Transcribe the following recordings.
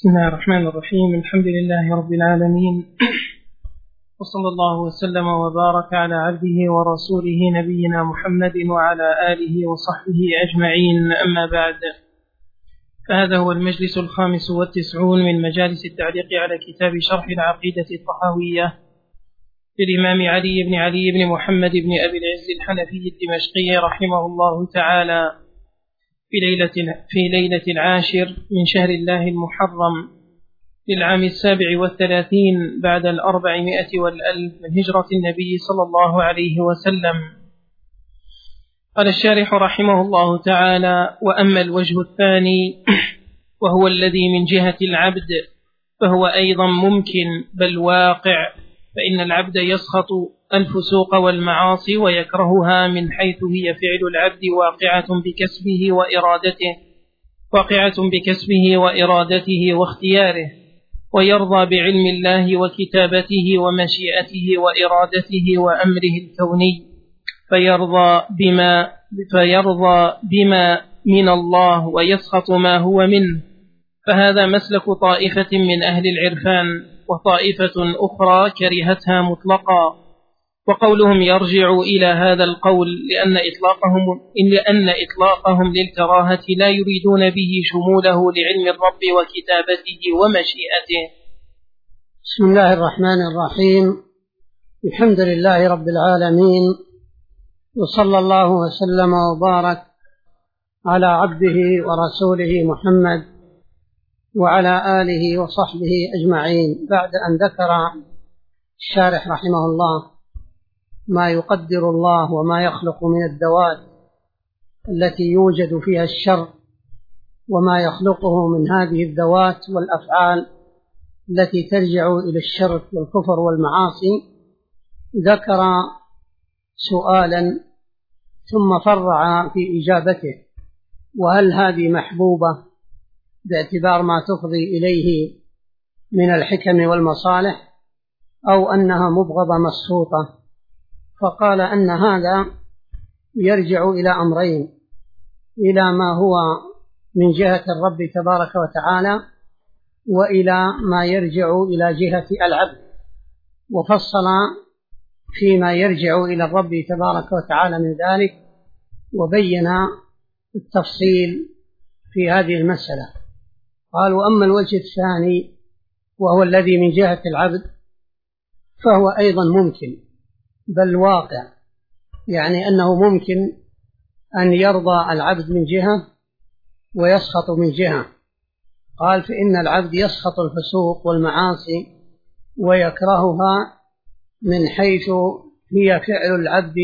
بسم الله الرحمن الرحيم. الحمد لله رب العالمين، وصلى الله وسلم وبارك على عبده ورسوله نبينا محمد وعلى آله وصحبه أجمعين. أما بعد، فهذا هو المجلس 95 من مجالس التعليق على كتاب شرح العقيدة الطحاوية للإمام علي بن محمد بن أبي العز الحنفي الدمشقي رحمه الله تعالى في ليلة 10 من شهر الله المحرم للعام 37 بعد 400 والألف من هجرة النبي صلى الله عليه وسلم. قال الشارح رحمه الله تعالى: وأما الوجه الثاني وهو الذي من جهة العبد فهو أيضا ممكن بل واقع، فإن العبد يسخط الفسوق والمعاصي ويكرهها من حيث هي فعل العبد واقعة بكسبه وإرادته واختياره، ويرضى بعلم الله وكتابته ومشيئته وإرادته وأمره الكوني، فيرضى بما من الله ويسخط ما هو منه. فهذا مسلك طائفة من أهل العرفان، وطائفة أخرى كرهتها مطلقا. وقولهم يرجع إلى هذا القول لأن إطلاقهم للكراهة لا يريدون به شموله لعلم الرب وكتابته ومشيئته. بسم الله الرحمن الرحيم. الحمد لله رب العالمين، وصلى الله وسلم وبارك على عبده ورسوله محمد وعلى آله وصحبه أجمعين. بعد أن ذكر الشارح رحمه الله ما يقدر الله وما يخلق من الذوات التي يوجد فيها الشر، وما يخلقه من هذه الذوات والأفعال التي ترجع إلى الشرك والكفر والمعاصي، ذكر سؤالا ثم فرع في إجابته: وهل هذه محبوبة باعتبار ما تفضي إليه من الحكم والمصالح، أو أنها مبغضة مسخوطة؟ فقال أن هذا يرجع إلى أمرين: إلى ما هو من جهة الرب تبارك وتعالى، وإلى ما يرجع إلى جهة العبد. وفصل فيما يرجع إلى الرب تبارك وتعالى من ذلك، وبين التفصيل في هذه المسألة. قال: وأما الوجه الثاني وهو الذي من جهة العبد فهو أيضا ممكن بل واقع، يعني أنه ممكن أن يرضى العبد من جهة ويسخط من جهة. قال: فإن العبد يسخط الفسوق والمعاصي ويكرهها من حيث هي فعل العبد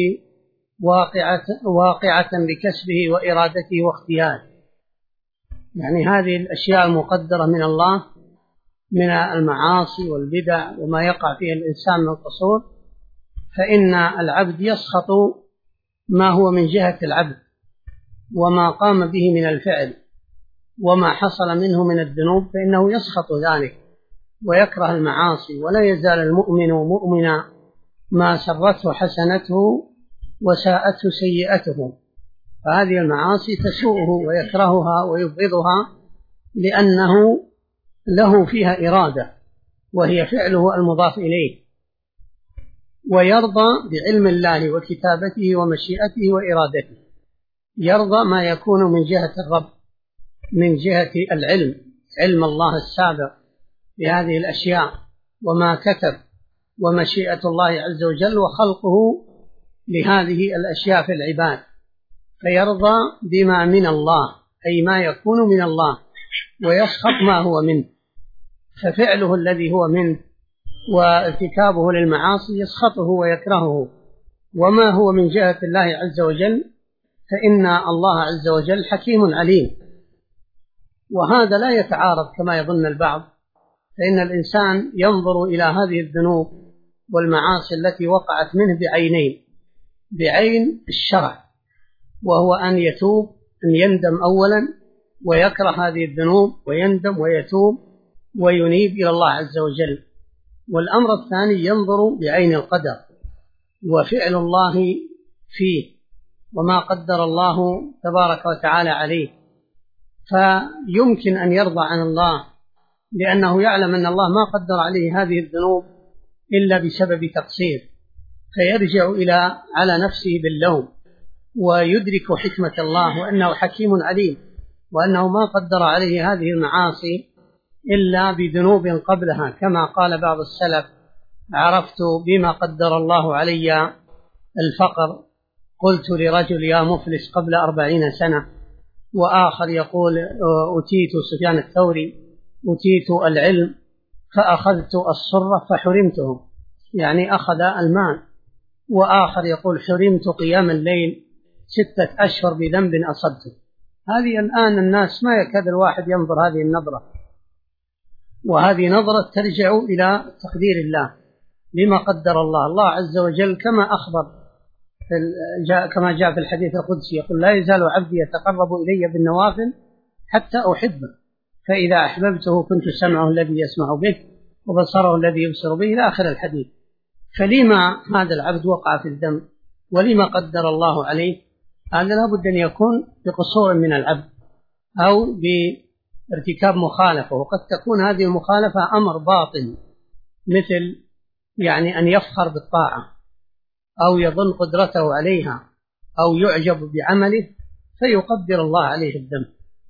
واقعة بكسبه وإرادته واختياره، يعني هذه الأشياء المقدرة من الله من المعاصي والبدع وما يقع فيها الإنسان من القصور، فإن العبد يسخط ما هو من جهة العبد وما قام به من الفعل وما حصل منه من الذنوب، فإنه يسخط ذلك ويكره المعاصي. ولا يزال المؤمن مؤمنا ما سرته حسنته وساءته سيئته، فهذه المعاصي تسوءه ويكرهها ويبغضها لأنه له فيها إرادة وهي فعله المضاف إليه، ويرضى بعلم الله وكتابته ومشيئته وإرادته. يرضى ما يكون من جهة الرب، من جهة العلم، علم الله السابق بهذه الأشياء وما كتب، ومشيئة الله عز وجل وخلقه لهذه الأشياء في العباد، فيرضى بما من الله أي ما يكون من الله، ويسخط ما هو منه. ففعله الذي هو منه وارتكابه للمعاصي يسخطه ويكرهه. وما هو من جهة الله عز وجل فإن الله عز وجل حكيم عليم، وهذا لا يتعارض كما يظن البعض، فإن الإنسان ينظر إلى هذه الذنوب والمعاصي التي وقعت منه بعينين: بعين الشرع، وهو أن يتوب، أن يندم أولا ويكره هذه الذنوب ويندم ويتوب وينيب إلى الله عز وجل. والأمر الثاني ينظر بعين القدر وفعل الله فيه وما قدر الله تبارك وتعالى عليه، فيمكن أن يرضى عن الله لأنه يعلم أن الله ما قدر عليه هذه الذنوب إلا بسبب تقصير، فيرجع على نفسه باللوم ويدرك حكمة الله وأنه حكيم عليم، وأنه ما قدر عليه هذه المعاصي إلا بذنوب قبلها، كما قال بعض السلف: عرفت بما قدر الله علي الفقر، قلت لرجل يا مفلس قبل 40 سنة. وآخر يقول: أتيت سفيان الثوري أتيت العلم فأخذت الصرة فحرمته، يعني أخذ المال. وآخر يقول: حرمت قيام الليل 6 أشهر بذنب أصبته. هذه الآن الناس ما يكاد الواحد ينظر هذه النظرة، وهذه نظرة ترجع إلى تقدير الله لما قدر الله. الله عز وجل كما أخبر كما جاء في الحديث القدسي يقول: لا يزال عبدي يتقرب إلي بالنوافل حتى أحبه، فإذا أحببته كنت سمعه الذي يسمع به وبصره الذي يبصر به، إلى آخر الحديث. فلما هذا العبد وقع في الذنب ولما قدر الله عليه؟ هذا لابد أن يكون بقصور من العبد أو بارتكاب مخالفة، وقد تكون هذه المخالفة أمر باطن، مثل يعني أن يفخر بالطاعة أو يظن قدرته عليها أو يعجب بعمله فيقدر الله عليه الذنب،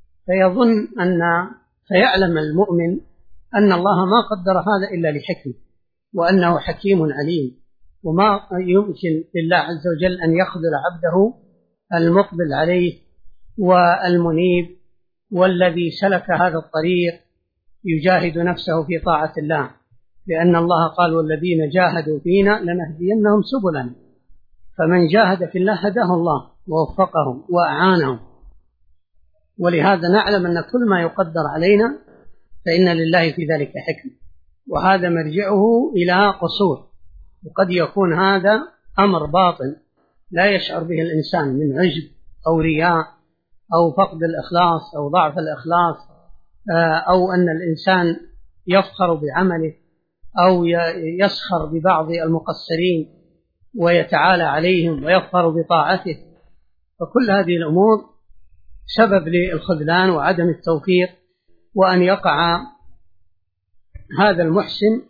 فيعلم المؤمن أن الله ما قدر هذا إلا لحكمة، وأنه حكيم عليم، وما يمكن لله عز وجل أن يخذل عبده المقبل عليه والمنيب والذي سلك هذا الطريق يجاهد نفسه في طاعة الله، لأن الله قال: والذين جاهدوا فينا لنهدينهم سبلنا. فمن جاهد في الله هداه الله ووفقهم وأعانهم. ولهذا نعلم أن كل ما يقدر علينا فإن لله في ذلك حكمة، وهذا مرجعه إلى قصور، وقد يكون هذا أمر باطن لا يشعر به الإنسان من عجب أو رياء أو فقد الإخلاص أو ضعف الإخلاص، أو أن الإنسان يفخر بعمله أو يسخر ببعض المقصرين ويتعالى عليهم ويفخر بطاعته. فكل هذه الأمور سبب للخذلان وعدم التوفيق، وأن يقع هذا المحسن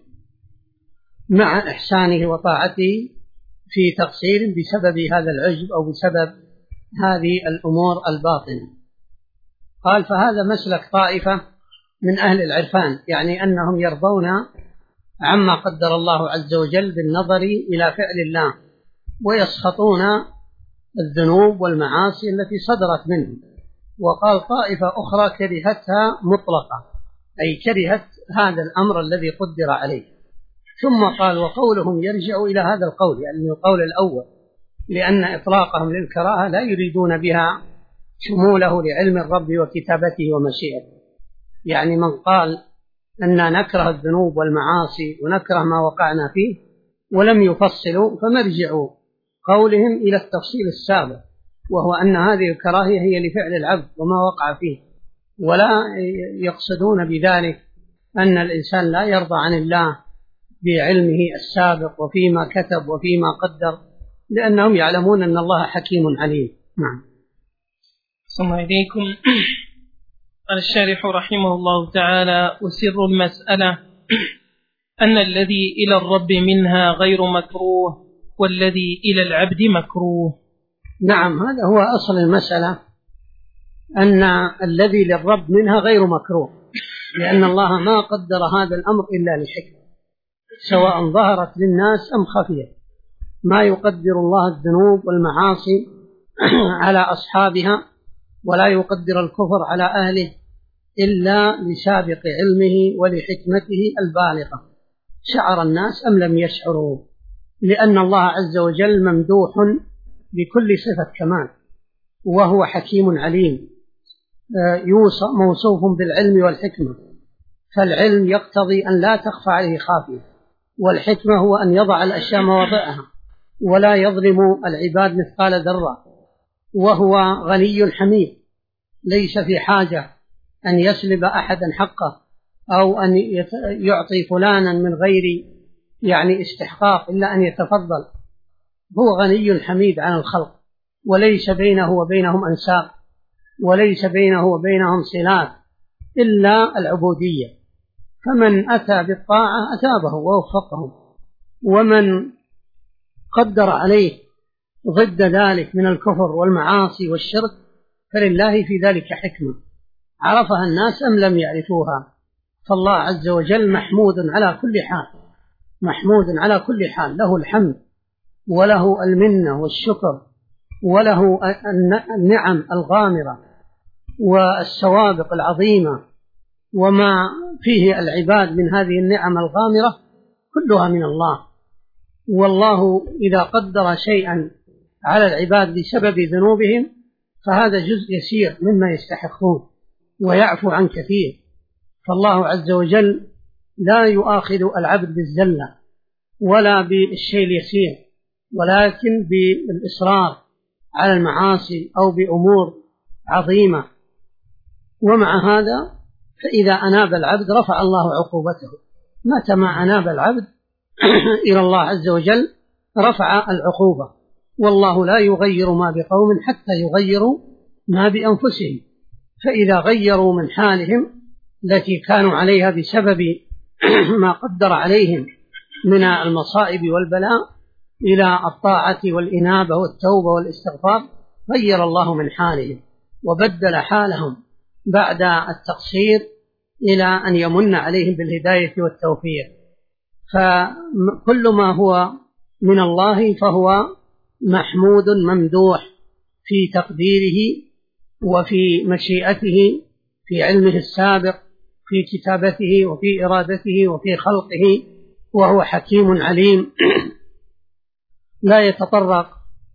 مع إحسانه وطاعته في تقصير بسبب هذا العجب أو بسبب هذه الأمور الباطنة. قال: فهذا مسلك طائفة من أهل العرفان، يعني أنهم يرضون عما قدر الله عز وجل بالنظر إلى فعل الله، ويسخطون الذنوب والمعاصي التي صدرت منهم. وقال: طائفة أخرى كرهتها مطلقة، أي كرهت هذا الأمر الذي قدر عليه. ثم قال: وقولهم يرجع إلى هذا القول، يعني القول الأول، لأن إطلاقهم للكراهة لا يريدون بها شموله لعلم الرب وكتابته ومشيئته. يعني من قال أننا نكره الذنوب والمعاصي ونكره ما وقعنا فيه ولم يفصلوا، فمرجع قولهم إلى التفصيل السابق، وهو أن هذه الكراهية هي لفعل العبد وما وقع فيه، ولا يقصدون بذلك أن الإنسان لا يرضى عن الله بعلمه السابق وفيما كتب وفيما قدر، لأنهم يعلمون أن الله حكيم عليم. نعم. ثم إليكم. قال الشارح رحمه الله تعالى: وسر المسألة أن الذي إلى الرب منها غير مكروه والذي إلى العبد مكروه. نعم، هذا هو أصل المسألة، أن الذي للرب منها غير مكروه، لأن الله ما قدر هذا الأمر إلا لحكمة، سواء ظهرت للناس أم خفيت. ما يقدر الله الذنوب والمعاصي على أصحابها ولا يقدر الكفر على أهله إلا لسابق علمه ولحكمته البالغة، شعر الناس أم لم يشعروا، لأن الله عز وجل ممدوح بكل صفة كمال، وهو حكيم عليم موصوف بالعلم والحكمة. فالعلم يقتضي أن لا تخفى عليه خافية، والحكمة هو أن يضع الأشياء مواضعها ولا يظلم العباد مثقال ذرة، وهو غني حميد ليس في حاجة أن يسلب أحدا حقه أو أن يعطي فلانا من غير يعني استحقاق إلا أن يتفضل. هو غني حميد عن الخلق، وليس بينه وبينهم أنساب، وليس بينه وبينهم صلات إلا العبودية. فمن أتى بالطاعة أثابه ووفقه، ومن قدر عليه ضد ذلك من الكفر والمعاصي والشرك فلله في ذلك حكمة عرفها الناس أم لم يعرفوها. فالله عز وجل محمود على كل حال، محمود على كل حال، له الحمد وله المنة والشكر وله النعم الغامرة والسوابق العظيمة، وما فيه العباد من هذه النعم الغامرة كلها من الله. والله إذا قدر شيئا على العباد بسبب ذنوبهم فهذا جزء يسير مما يستحقون ويعفو عن كثير. فالله عز وجل لا يؤاخذ العبد بالزلة ولا بالشيء اليسير، ولكن بالإصرار على المعاصي أو بأمور عظيمة. ومع هذا فإذا أناب العبد رفع الله عقوبته، متى ما أناب العبد إلى الله عز وجل رفع العقوبة. والله لا يغير ما بقوم حتى يغيروا ما بأنفسهم، فإذا غيروا من حالهم التي كانوا عليها بسبب ما قدر عليهم من المصائب والبلاء إلى الطاعة والإنابة والتوبة والاستغفار، غير الله من حالهم وبدل حالهم بعد التقصير إلى أن يمن عليهم بالهداية والتوفيق. فكل ما هو من الله فهو محمود ممدوح في تقديره وفي مشيئته، في علمه السابق، في كتابته وفي إرادته وفي خلقه، وهو حكيم عليم. لا يتطرق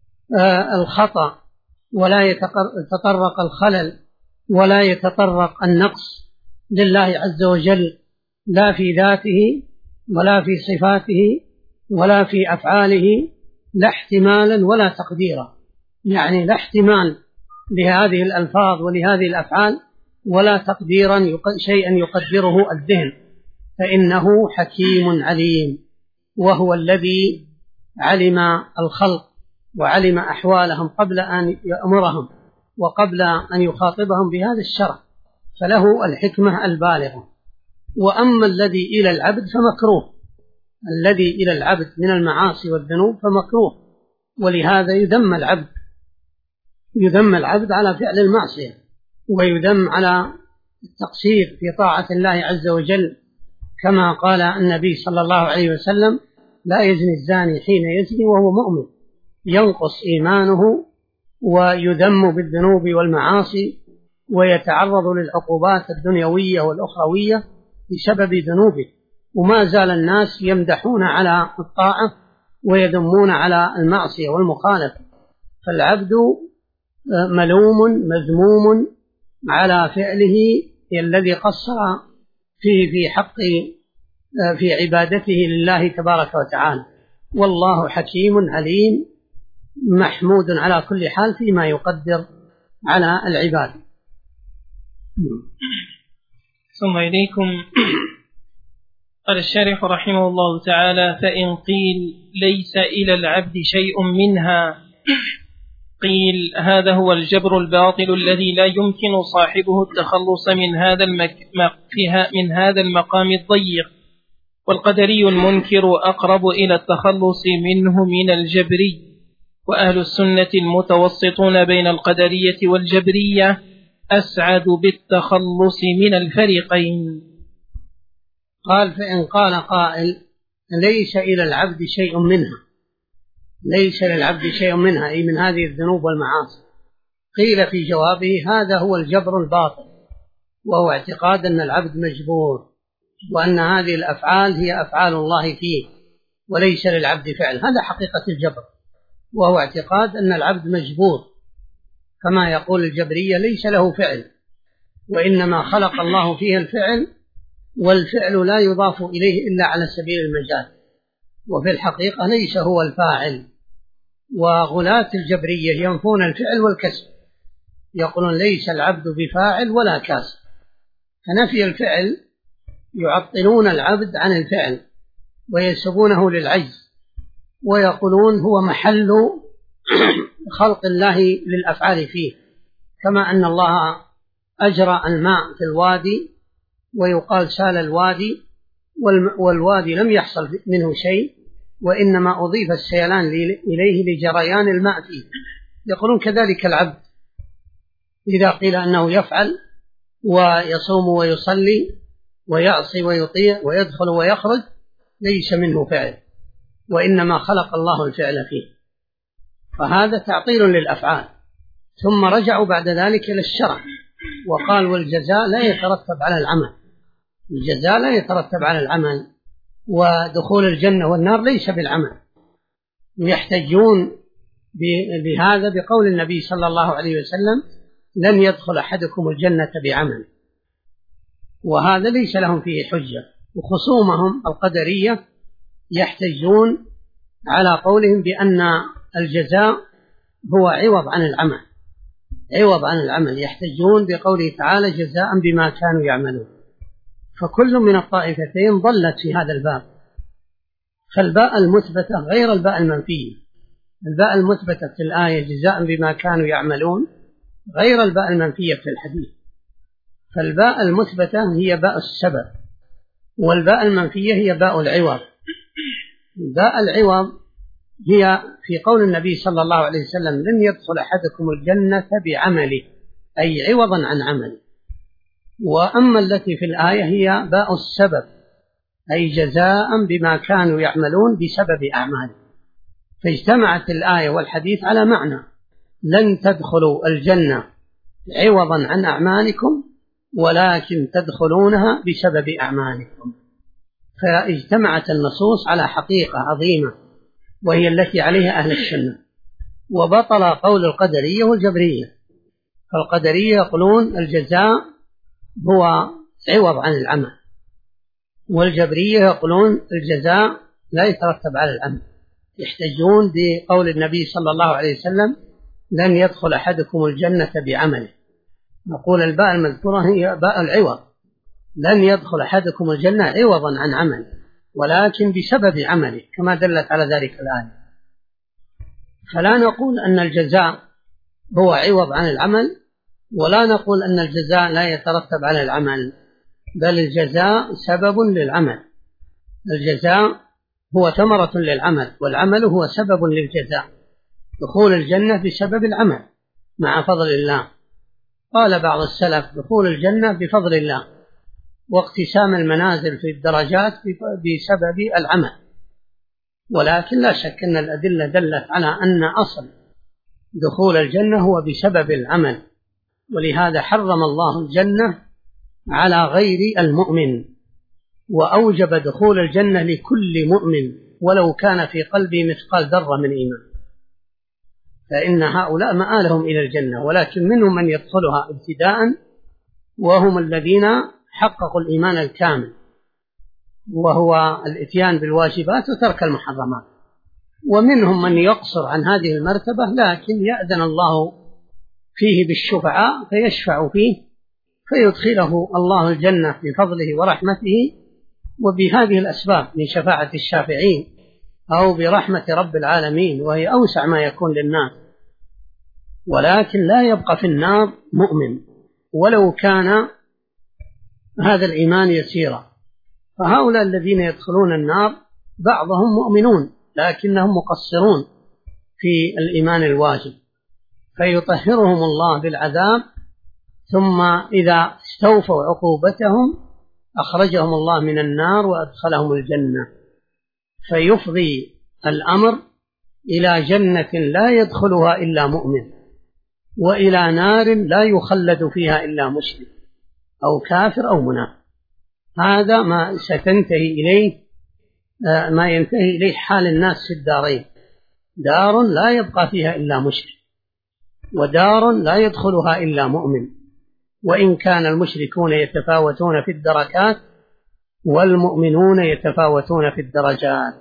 الخطأ ولا يتطرق الخلل ولا يتطرق النقص لله عز وجل، لا في ذاته ولا في صفاته ولا في أفعاله، لا احتمالا ولا تقديرا، يعني لا احتمال لهذه الألفاظ ولهذه الأفعال ولا تقديرا شيئا يقدره الذهن، فإنه حكيم عليم، وهو الذي علم الخلق وعلم أحوالهم قبل أن يأمرهم وقبل أن يخاطبهم بهذا الشرع، فله الحكمة البالغة. وأما الذي إلى العبد فمكروه، الذي إلى العبد من المعاصي والذنوب فمكروه، ولهذا يذم العبد على فعل المعصية، ويذم على التقصير في طاعة الله عز وجل، كما قال النبي صلى الله عليه وسلم: لا يزني الزاني حين يزني وهو مؤمن، ينقص إيمانه ويذم بالذنوب والمعاصي ويتعرض للعقوبات الدنيوية والأخروية بسبب ذنوبه. وما زال الناس يمدحون على الطاعة ويذمون على المعصية والمخالفة، فالعبد ملوم مذموم على فعله الذي قصر فيه في حق في عبادته لله تبارك وتعالى. والله حكيم عليم محمود على كل حال فيما يقدر على العباد. ثم إليكم قال الشارح رحمه الله تعالى: فإن قيل ليس إلى العبد شيء منها، قيل هذا هو الجبر الباطل الذي لا يمكن صاحبه التخلص من هذا المقام الضيق، والقدري المنكر أقرب إلى التخلص منه من الجبري، وأهل السنة المتوسطون بين القدرية والجبرية أسعد بالتخلص من الفريقين. قال: فإن قال قائل ليس إلى العبد شيء منها، ليس للعبد شيء منها أي من هذه الذنوب والمعاصي، قيل في جوابه: هذا هو الجبر الباطل، وهو اعتقاد أن العبد مجبور، وأن هذه الأفعال هي أفعال الله فيه وليس للعبد فعل. هذا حقيقة الجبر، وهو اعتقاد أن العبد مجبور، كما يقول الجبرية: ليس له فعل، وإنما خلق الله فيه الفعل، والفعل لا يضاف إليه إلا على سبيل المجال، وفي الحقيقة ليس هو الفاعل. وغلاة الجبرية ينفون الفعل والكسب، يقولون ليس العبد بفاعل ولا كاسب، فنفي الفعل يعطلون العبد عن الفعل وينسبونه للعجز، ويقولون هو محل خلق الله للأفعال فيه، كما أن الله أجرى الماء في الوادي ويقال سال الوادي، والوادي لم يحصل منه شيء، وإنما أضيف السيلان إليه لجريان الماء فيه. يقولون كذلك العبد إذا قيل أنه يفعل ويصوم ويصلي ويعصي ويطيع ويدخل ويخرج ليس منه فعل، وإنما خلق الله الفعل فيه، فهذا تعطيل للأفعال. ثم رجعوا بعد ذلك إلى الشرع وقال والجزاء لا يترتب على العمل، الجزاء لا يترتب على العمل، ودخول الجنة والنار ليس بالعمل. يحتجون بهذا بقول النبي صلى الله عليه وسلم لن يدخل أحدكم الجنة بعمل، وهذا ليس لهم فيه حجة. وخصومهم القدرية يحتجون على قولهم بأن الجزاء هو عوض عن العمل، عوض عن العمل، يحتجون بقوله تعالى جزاء بما كانوا يعملون. فكل من الطائفتين ضلت في هذا الباب. فالباء المثبتة غير الباء المنفية. الباء المثبتة في الآية جزاء بما كانوا يعملون غير الباء المنفية في الحديث. فالباء المثبتة هي باء السبب، والباء المنفية هي باء العوض. باء العوض هي في قول النبي صلى الله عليه وسلم لن يدخل أحدكم الجنة بعمله، أي عوضا عن عمله. وأما التي في الآية هي باء السبب، أي جزاء بما كانوا يعملون بسبب أعماله. فاجتمعت الآية والحديث على معنى لن تدخلوا الجنة عوضا عن أعمالكم ولكن تدخلونها بسبب أعمالكم. فاجتمعت النصوص على حقيقة عظيمة وهي التي عليها أهل السنة. وبطل قول القدرية والجبرية. فالقدرية يقولون الجزاء هو عوض عن العمل، والجبرية يقولون الجزاء لا يترتب على العمل. يحتجون بقول النبي صلى الله عليه وسلم لن يدخل أحدكم الجنة بعمله. نقول الباء المذكورة هي باء العوض، لن يدخل أحدكم الجنة عوضا عن عمل ولكن بسبب عمله، كما دلت على ذلك الآية. فلا نقول أن الجزاء هو عوض عن العمل، ولا نقول أن الجزاء لا يترتب على العمل، بل الجزاء سبب للعمل. الجزاء هو ثمرة للعمل، والعمل هو سبب للجزاء. دخول الجنة بسبب العمل مع فضل الله. قال بعض السلف دخول الجنة بفضل الله، واقتسام المنازل في الدرجات بسبب العمل. ولكن لا شك أن الأدلة دلت على أن أصل دخول الجنة هو بسبب العمل، ولهذا حرم الله الجنة على غير المؤمن، وأوجب دخول الجنة لكل مؤمن ولو كان في قلبه مثقال ذرة من إيمان، فإن هؤلاء مآلهم إلى الجنة. ولكن منهم من يدخلها ابتداء وهم الذين حققوا الإيمان الكامل، وهو الإتيان بالواجبات وترك المحرمات. ومنهم من يقصر عن هذه المرتبة لكن يأذن الله فيه بالشفعاء فيشفع فيه فيدخله الله الجنة بفضله ورحمته، وبهذه الأسباب من شفاعة الشافعين أو برحمة رب العالمين، وهي أوسع ما يكون للناس. ولكن لا يبقى في النار مؤمن ولو كان هذا الإيمان يسيرا. فهؤلاء الذين يدخلون النار بعضهم مؤمنون لكنهم مقصرون في الإيمان الواجب، فيطهرهم الله بالعذاب، ثم إذا استوفوا عقوبتهم أخرجهم الله من النار وأدخلهم الجنة، فيفضي الأمر إلى جنة لا يدخلها إلا مؤمن، وإلى نار لا يخلد فيها إلا مشرك أو كافر أو منافق. هذا ما ستنتهي إليه ما ينتهي إليه حال الناس في الدارين، دار لا يبقى فيها إلا مشرك، ودار لا يدخلها إلا مؤمن، وإن كان المشركون يتفاوتون في الدركات والمؤمنون يتفاوتون في الدرجات.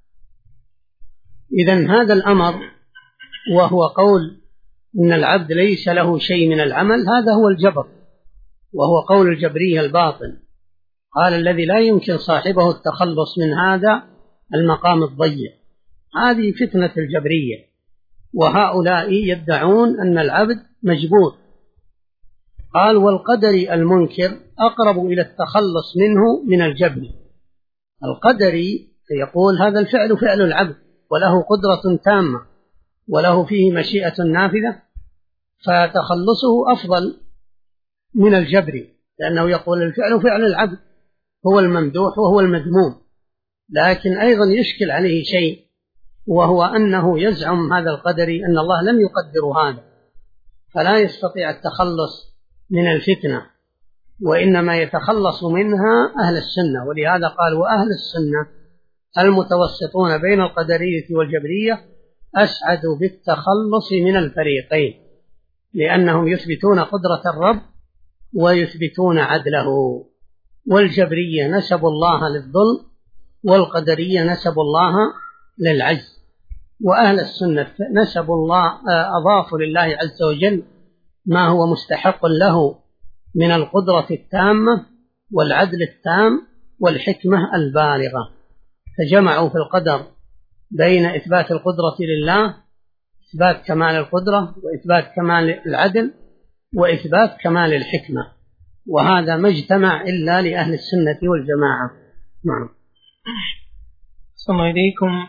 إذن هذا الأمر وهو قول إن العبد ليس له شيء من العمل، هذا هو الجبر، وهو قول الجبرية الباطل. قال الذي لا يمكن صاحبه التخلص من هذا المقام الضيق. هذه فتنة الجبرية، وهؤلاء يدعون أن العبد مجبور. قال والقدري المنكر أقرب إلى التخلص منه من الجبري. القدري يقول هذا الفعل فعل العبد وله قدرة تامة وله فيه مشيئة نافذة، فتخلصه أفضل من الجبري، لأنه يقول الفعل فعل العبد هو الممدوح وهو المذموم. لكن أيضا يشكل عليه شيء، وهو أنه يزعم هذا القدري أن الله لم يقدر هذا، فلا يستطيع التخلص من الفتنة، وإنما يتخلص منها أهل السنة. ولهذا قال وأهل السنة المتوسطون بين القدرية والجبرية أسعدوا بالتخلص من الفريقين، لأنهم يثبتون قدرة الرب ويثبتون عدله. والجبرية نسبوا الله للظلم، والقدرية نسبوا الله للعجز. وأهل السنة نسبوا الله، أضافوا لله عز وجل ما هو مستحق له من القدرة التامة والعدل التام والحكمة البالغة، فجمعوا في القدر بين إثبات القدرة لله، إثبات كمال القدرة، وإثبات كمال العدل، وإثبات كمال الحكمة، وهذا ما اجتمع إلا لأهل السنة والجماعة. نعم. صلى الله عليكم.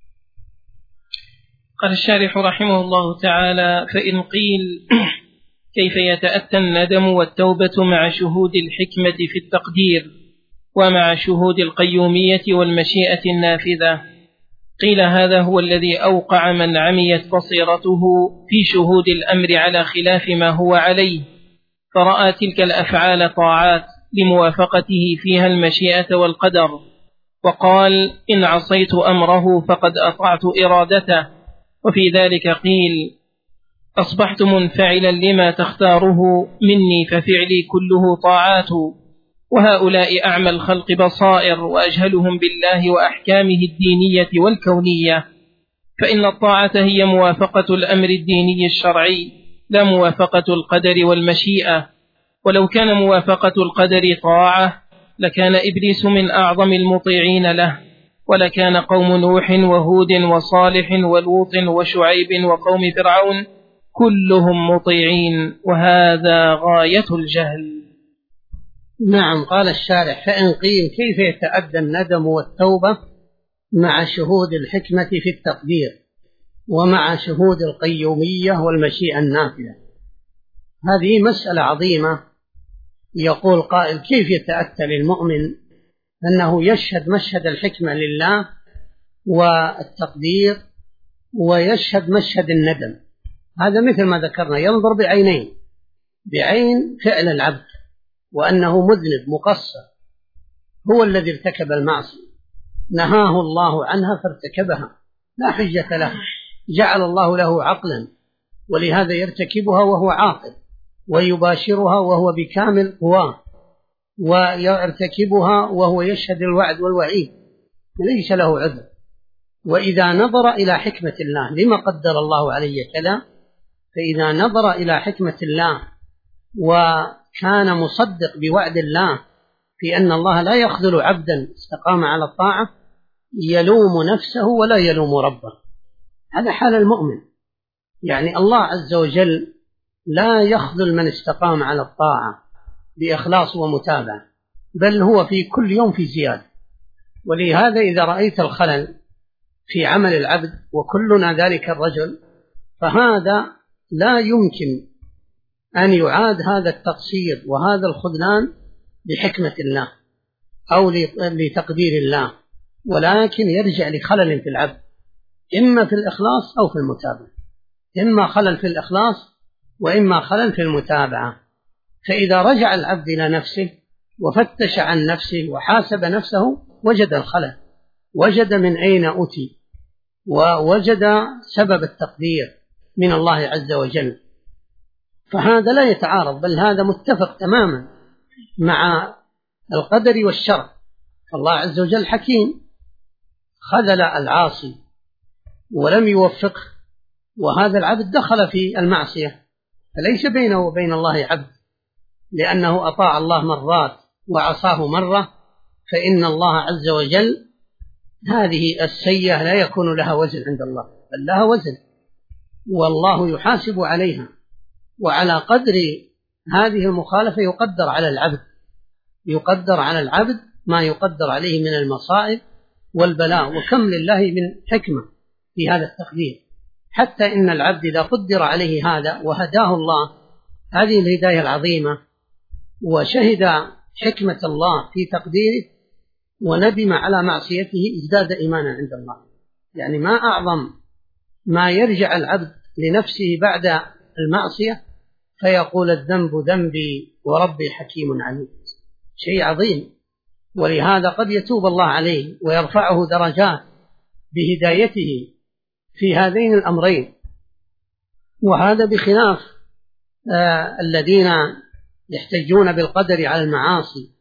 قال الشارح رحمه الله تعالى: فإن قيل كيف يتأتى الندم والتوبة مع شهود الحكمة في التقدير ومع شهود القيومية والمشيئة النافذة؟ قيل هذا هو الذي أوقع من عميت بصيرته في شهود الأمر على خلاف ما هو عليه، فرأى تلك الأفعال طاعات لموافقته فيها المشيئة والقدر، وقال إن عصيت أمره فقد أطعت إرادته. وفي ذلك قيل أصبحت منفعلا لما تختاره مني ففعلي كله طاعات، وهؤلاء أعمى الخلق بصائر وأجهلهم بالله وأحكامه الدينية والكونية، فإن الطاعة هي موافقة الأمر الديني الشرعي لا موافقة القدر والمشيئة. ولو كان موافقة القدر طاعة لكان إبليس من أعظم المطيعين له، ولكان قوم نوح وهود وصالح ولوط وشعيب وقوم فرعون كلهم مطيعين، وهذا غاية الجهل. نعم. قال الشارح: فإن قيل كيف يتأدى الندم والتوبة مع شهود الحكمة في التقدير ومع شهود القيومية والمشيئة النافذة؟ هذه مسألة عظيمة. يقول قائل: كيف يتأتى للمؤمن أنه يشهد مشهد الحكمة لله والتقدير ويشهد مشهد الندم؟ هذا مثل ما ذكرنا، ينظر بعينين: بعين فعل العبد وأنه مذنب مقصر، هو الذي ارتكب المعصية، نهاه الله عنها فارتكبها، لا حجة له، جعل الله له عقلا ولهذا يرتكبها وهو عاقل، ويباشرها وهو بكامل قواه، ويرتكبها وهو يشهد الوعد والوعيد، ليس له عذر. وإذا نظر إلى حكمة الله لما قدر الله عليه كذا، فإذا نظر إلى حكمة الله وكان مصدق بوعد الله في أن الله لا يخذل عبدا استقام على الطاعة، يلوم نفسه ولا يلوم ربه. هذا حال المؤمن، يعني الله عز وجل لا يخذل من استقام على الطاعة بإخلاص ومتابعة، بل هو في كل يوم في زيادة. ولهذا إذا رأيت الخلل في عمل العبد وكلنا ذلك الرجل، فهذا لا يمكن أن يعاد هذا التقصير وهذا الخذلان بحكمة الله أو لتقدير الله، ولكن يرجع لخلل في العبد، إما في الإخلاص أو في المتابعة، إما خلل في الإخلاص وإما خلل في المتابعة. فإذا رجع العبد إلى نفسه وفتش عن نفسه وحاسب نفسه وجد الخلل، وجد من أين أتي، ووجد سبب التقدير من الله عز وجل. فهذا لا يتعارض، بل هذا متفق تماما مع القدر والشرع. فالله عز وجل حكيم، خذل العاصي ولم يوفقه، وهذا العبد دخل في المعصية، فليس بينه وبين الله عبد، لأنه أطاع الله مرات وعصاه مرة، فإن الله عز وجل هذه السيئة لا يكون لها وزن عند الله، بل لها وزن، والله يحاسب عليها. وعلى قدر هذه المخالفة يقدر على العبد ما يقدر عليه من المصائب والبلاء، وكم لله من حكمة في هذا التقدير، حتى إن العبد إذا قدر عليه هذا وهداه الله هذه الهداية العظيمة وشهد حكمة الله في تقديره وندم على معصيته ازداد إيمانا عند الله. يعني ما أعظم ما يرجع العبد لنفسه بعد المعصية فيقول الذنب ذنبي وربي حكيم عليم، شيء عظيم. ولهذا قد يتوب الله عليه ويرفعه درجات بهدايته في هذين الأمرين. وهذا بخلاف الذين يحتجون بالقدر على المعاصي،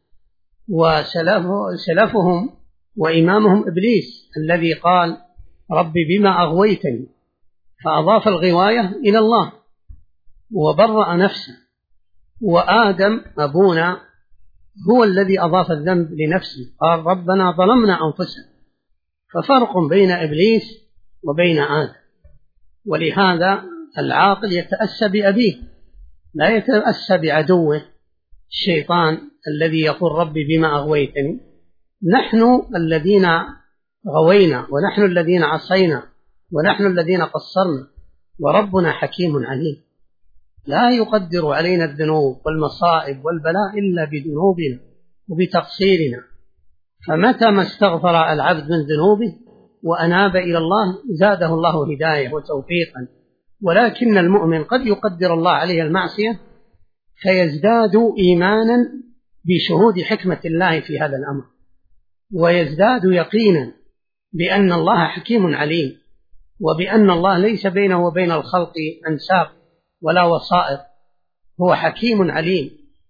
وسلفهم وإمامهم إبليس الذي قال ربي بما أغويتني، فأضاف الغواية إلى الله وبرأ نفسه، وآدم أبونا هو الذي أضاف الذنب لنفسه، قال ربنا ظلمنا أنفسنا. ففرق بين إبليس وبين آدم. ولهذا العاقل يتأسى بأبيه لا يتأسى بعدوه الشيطان الذي يقول ربي بما أغويتني. نحن الذين غوينا ونحن الذين عصينا ونحن الذين قصرنا، وربنا حكيم عليم لا يقدر علينا الذنوب والمصائب والبلاء إلا بذنوبنا وبتقصيرنا. فمتى ما استغفر العبد من ذنوبه وأناب إلى الله زاده الله هداية وتوفيقا. ولكن المؤمن قد يقدر الله عليه المعصية فيزداد إيمانا بشهود حكمة الله في هذا الأمر، ويزداد يقينا بأن الله حكيم عليم، وبأن الله ليس بينه وبين الخلق أنساب ولا وسائط، هو حكيم عليم.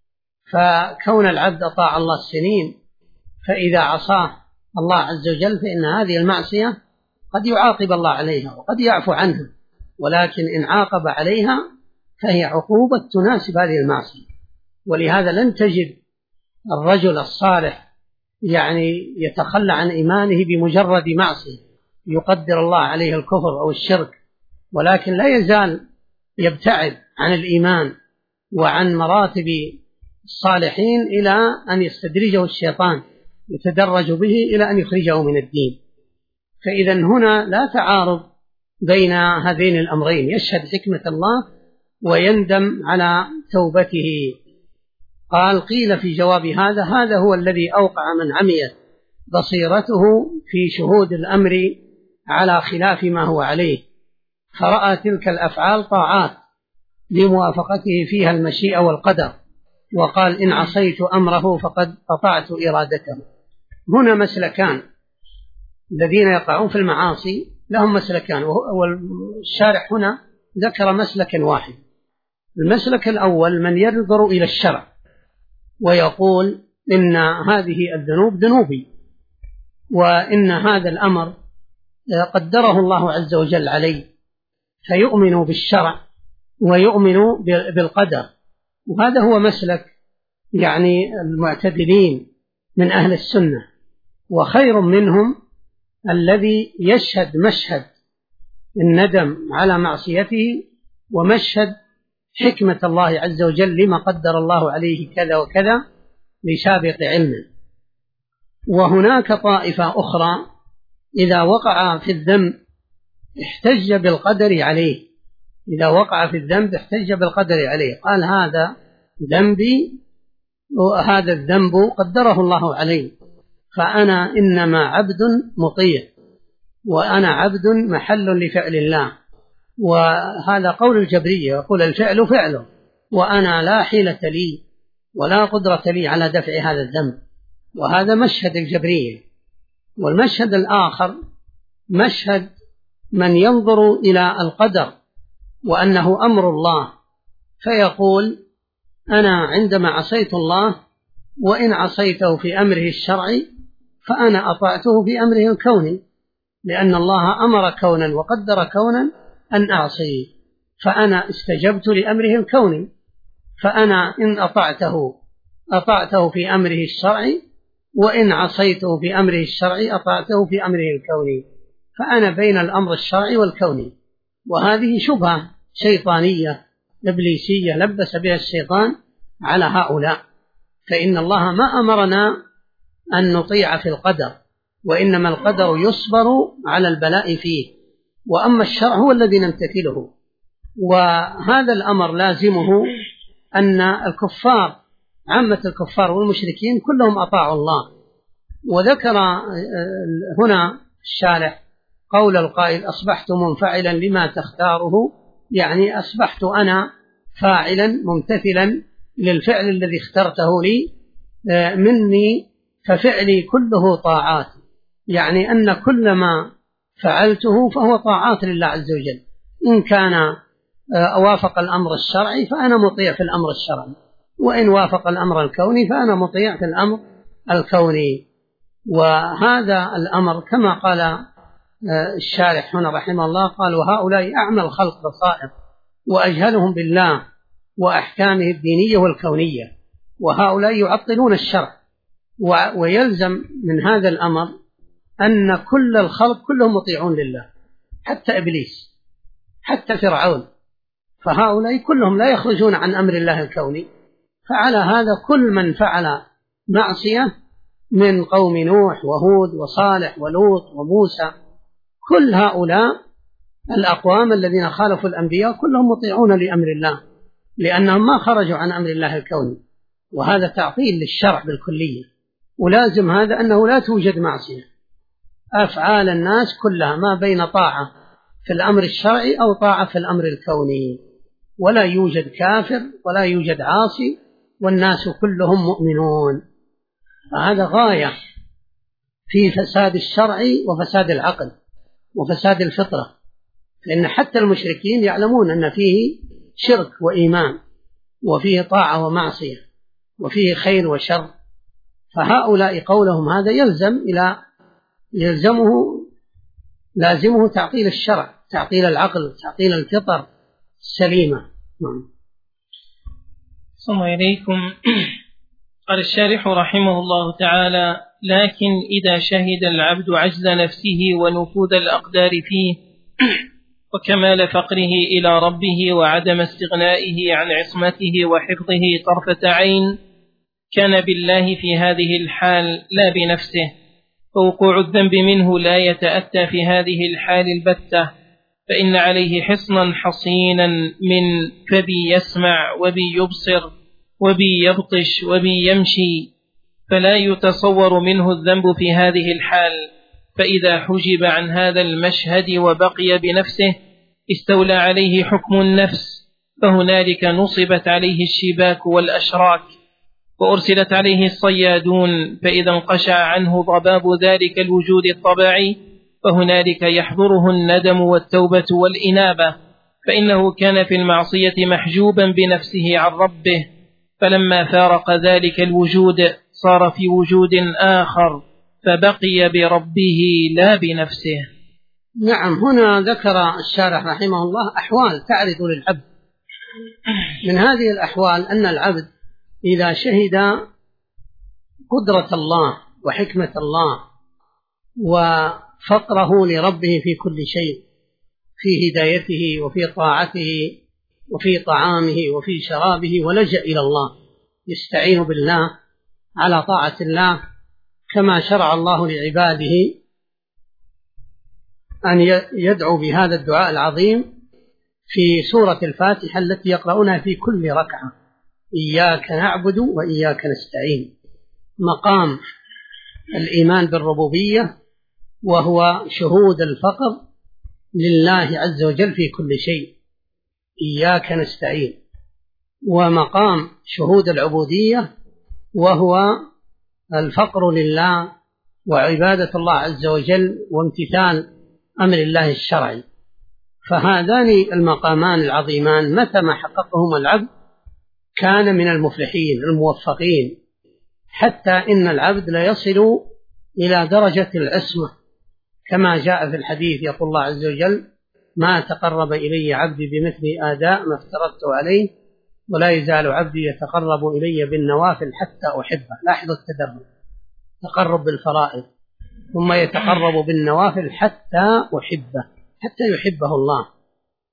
فكون العبد أطاع الله السنين، فإذا عصاه الله عز وجل فإن هذه المعصية قد يعاقب الله عليها وقد يعفو عنها، ولكن إن عاقب عليها فهي عقوبة تناسب هذه المعصية. ولهذا لن تجد الرجل الصالح يعني يتخلى عن إيمانه بمجرد معصية يقدر الله عليه الكفر أو الشرك، ولكن لا يزال يبتعد عن الإيمان وعن مراتب الصالحين إلى أن يستدرجه الشيطان يتدرج به إلى أن يخرجه من الدين. فإذا هنا لا تعارض بين هذين الأمرين، يشهد حكمة الله ويندم على توبته. قال قيل في جواب هذا هو الذي أوقع من عميت بصيرته في شهود الأمر على خلاف ما هو عليه، فرأى تلك الأفعال طاعات لموافقته فيها المشيئة والقدر، وقال إن عصيت أمره فقد قطعت إرادته. هنا مسلكان، الذين يقعون في المعاصي لهم مسلكان، والشارح هنا ذكر مسلكا واحد. المسلك الأول من ينظر إلى الشرع ويقول إن هذه الذنوب ذنوبي، وإن هذا الأمر قدره الله عز وجل عليه، فيؤمن بالشرع ويؤمن بالقدر. وهذا هو مسلك يعني المعتدلين من أهل السنة. وخير منهم الذي يشهد مشهد الندم على معصيته ومشهد حكمة الله عز وجل لما قدر الله عليه كذا وكذا لسابق علمه. وهناك طائفة أخرى إذا وقع في الذنب احتج بالقدر عليه، إذا وقع في الذنب احتج بالقدر عليه، قال هذا ذنبي وهذا الذنب قدره الله عليه، فأنا إنما عبد مطيع وأنا عبد محل لفعل الله. وهذا قول الجبرية، يقول الفعل فعله وأنا لا حيلة لي ولا قدرة لي على دفع هذا الذنب. وهذا مشهد الجبرية. والمشهد الآخر مشهد من ينظر إلى القدر وأنه أمر الله، فيقول أنا عندما عصيت الله وإن عصيته في أمره الشرعي فأنا أطعته في أمره الكوني، لأن الله أمر كونا وقدر كونا أن أعصيه، فأنا استجبت لأمره الكوني، فأنا إن أطعته في أمره الشرعي، وإن عصيته في أمره الشرعي أطعته في أمره الكوني، فأنا بين الأمر الشرعي والكوني. وهذه شبهة شيطانية إبليسية لبس بها الشيطان على هؤلاء. فإن الله ما أمرنا أن نطيع في القدر، وإنما القدر يصبر على البلاء فيه، وأما الشرع هو الذي نمتثله. وهذا الأمر لازمه أن الكفار، عامة الكفار والمشركين كلهم أطاعوا الله. وذكر هنا الشارح قول القائل: أصبحت منفعلا لما تختاره، يعني أصبحت أنا فاعلا ممتثلا للفعل الذي اخترته لي مني، ففعلي كله طاعات، يعني أن كل ما فعلته فهو طاعات لله عز وجل. إن كان وافق الأمر الشرعي فأنا مطيع في الأمر الشرعي، وإن وافق الأمر الكوني فأنا مطيع في الأمر الكوني. وهذا الأمر كما قال الشارح هنا رحمه الله، قال: وهؤلاء أعمى الخلق بصائر وأجهلهم بالله وأحكامه الدينية والكونية، وهؤلاء يعطلون الشرع. ويلزم من هذا الأمر أن كل الخلق كلهم مطيعون لله، حتى إبليس، حتى فرعون، فهؤلاء كلهم لا يخرجون عن أمر الله الكوني. فعلى هذا كل من فعل معصية من قوم نوح وهود وصالح ولوط وموسى، كل هؤلاء الأقوام الذين خالفوا الأنبياء كلهم مطيعون لأمر الله، لأنهم ما خرجوا عن أمر الله الكوني. وهذا تعطيل للشرع بالكلية. ولازم هذا أنه لا توجد معصية، أفعال الناس كلها ما بين طاعة في الأمر الشرعي أو طاعة في الأمر الكوني، ولا يوجد كافر ولا يوجد عاصي، والناس كلهم مؤمنون. فهذا غاية في فساد الشرع وفساد العقل وفساد الفطرة، لأن حتى المشركين يعلمون أن فيه شرك وإيمان، وفيه طاعة ومعصية، وفيه خير وشر. فهؤلاء قولهم هذا لازمه تعطيل الشرع، تعطيل العقل، تعطيل الفطر السليمة. صلى إليكم. قال الشارح رحمه الله تعالى: لكن إذا شهد العبد عجز نفسه ونفوذ الأقدار فيه وكمال فقره إلى ربه وعدم استغنائه عن عصمته وحفظه طرفة عين، كان بالله في هذه الحال لا بنفسه، فوقوع الذنب منه لا يتأتى في هذه الحال البتة، فإن عليه حصنا حصينا من فبي يسمع وبي يبصر وبي يبطش وبي يمشي، فلا يتصور منه الذنب في هذه الحال. فإذا حجب عن هذا المشهد وبقي بنفسه استولى عليه حكم النفس، فهنالك نصبت عليه الشباك والأشراك، وأرسلت عليه الصيادون، فإذا انقشع عنه ضباب ذلك الوجود الطبيعي فهنالك يحضره الندم والتوبة والإنابة، فإنه كان في المعصية محجوبا بنفسه عن ربه، فلما فارق ذلك الوجود صار في وجود آخر، فبقي بربه لا بنفسه. نعم، هنا ذكر الشارح رحمه الله أحوال تعرض للعبد. من هذه الأحوال أن العبد إذا شهد قدرة الله وحكمة الله وفقره لربه في كل شيء، في هدايته وفي طاعته وفي طعامه وفي شرابه، ولجأ إلى الله يستعين بالله على طاعة الله كما شرع الله لعباده أن يدعو بهذا الدعاء العظيم في سورة الفاتحة التي يقرؤونها في كل ركعة: إياك نعبد وإياك نستعين. مقام الإيمان بالربوبية وهو شهود الفقر لله عز وجل في كل شيء، إياك نستعين. ومقام شهود العبودية وهو الفقر لله وعبادة الله عز وجل وامتثال أمر الله الشرعي. فهذان المقامان العظيمان متى ما حققهما العبد كان من المفلحين الموفقين، حتى إن العبد لا يصل إلى درجة العصمة كما جاء في الحديث، يقول الله عز وجل: ما تقرب إلي عبدي بمثل آداء ما افترضت عليه، ولا يزال عبدي يتقرب إلي بالنوافل حتى أحبه. لاحظوا التدرج، تقرب بالفرائض ثم يتقرب بالنوافل حتى أحبه، حتى يحبه الله.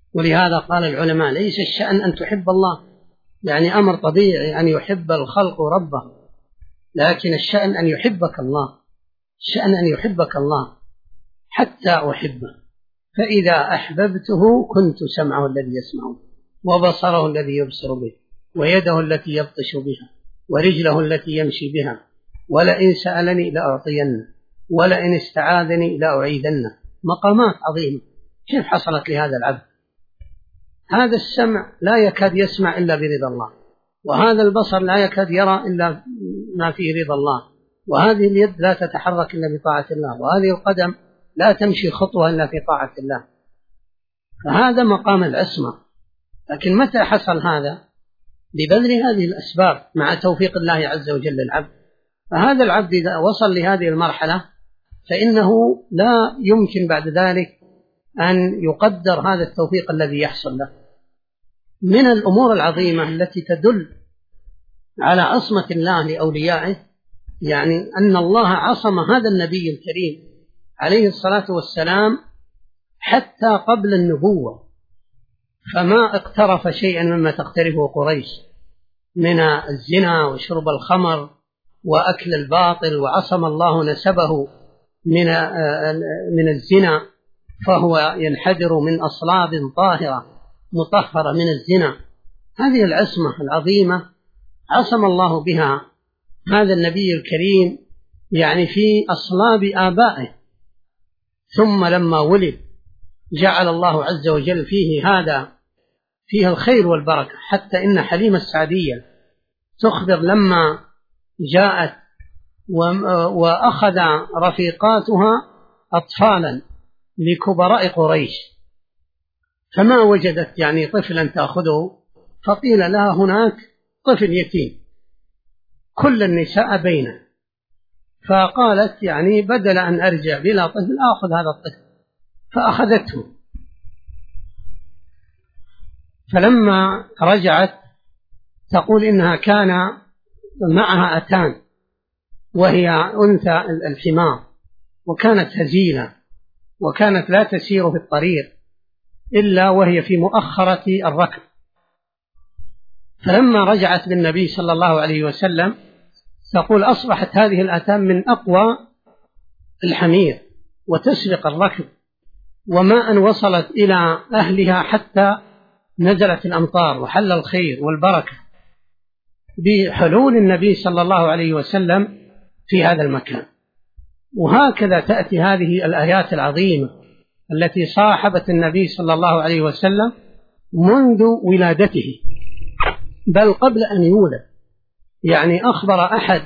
ولهذا قال العلماء ليس الشأن أن تحب الله، يعني أمر طبيعي أن يحب الخلق ربه، لكن الشأن أن يحبك الله، الشأن أن يحبك الله حتى أحبه، فإذا أحببته كنت سمعه الذي يسمع وبصره الذي يبصر به ويده التي يبطش بها ورجله التي يمشي بها، ولئن سألني لأعطينه ولئن استعاذني لأعيذنه. مقامات عظيمة كيف حصلت لهذا العبد؟ هذا السمع لا يكاد يسمع إلا برضا الله، وهذا البصر لا يكاد يرى إلا ما فيه رضا الله، وهذه اليد لا تتحرك إلا بطاعة الله، وهذه القدم لا تمشي خطوة إلا في طاعة الله. فهذا مقام العصمة. لكن متى حصل هذا؟ ببذل هذه الأسباب مع توفيق الله عز وجل للعبد. فهذا العبد إذا وصل لهذه المرحلة فإنه لا يمكن بعد ذلك أن يقدر هذا التوفيق الذي يحصل له. من الأمور العظيمة التي تدل على عصمة الله لأوليائه، يعني أن الله عصم هذا النبي الكريم عليه الصلاة والسلام حتى قبل النبوة، فما اقترف شيئا مما تقترفه قريش من الزنا وشرب الخمر وأكل الباطل، وعصم الله نسبه من الزنا، فهو ينحدر من أصلاب طاهرة مطهرة من الزنا. هذه العصمة العظيمة عصم الله بها هذا النبي الكريم، يعني في أصلاب آبائه، ثم لما ولد جعل الله عز وجل فيه الخير والبركة. حتى إن حليمة السعدية تخبر لما جاءت وأخذ رفيقاتها أطفالا لكبراء قريش، فما وجدت يعني طفلا تأخذه، فقيل لها هناك طفل يتيم كل النساء بينه، فقالت يعني بدل أن أرجع بلا طفل أخذ هذا الطفل، فأخذته. فلما رجعت تقول إنها كان معها أتان، وهي أنثى الحمار، وكانت هزيلة، وكانت لا تسير في الطريق إلا وهي في مؤخرة الركب. فلما رجعت للنبي صلى الله عليه وسلم تقول أصبحت هذه الأتان من أقوى الحمير وتسبق الركب، وما أن وصلت إلى أهلها حتى نزلت الأمطار وحل الخير والبركة بحلول النبي صلى الله عليه وسلم في هذا المكان. وهكذا تأتي هذه الآيات العظيمة التي صاحبت النبي صلى الله عليه وسلم منذ ولادته، بل قبل أن يولد. يعني أخبر أحد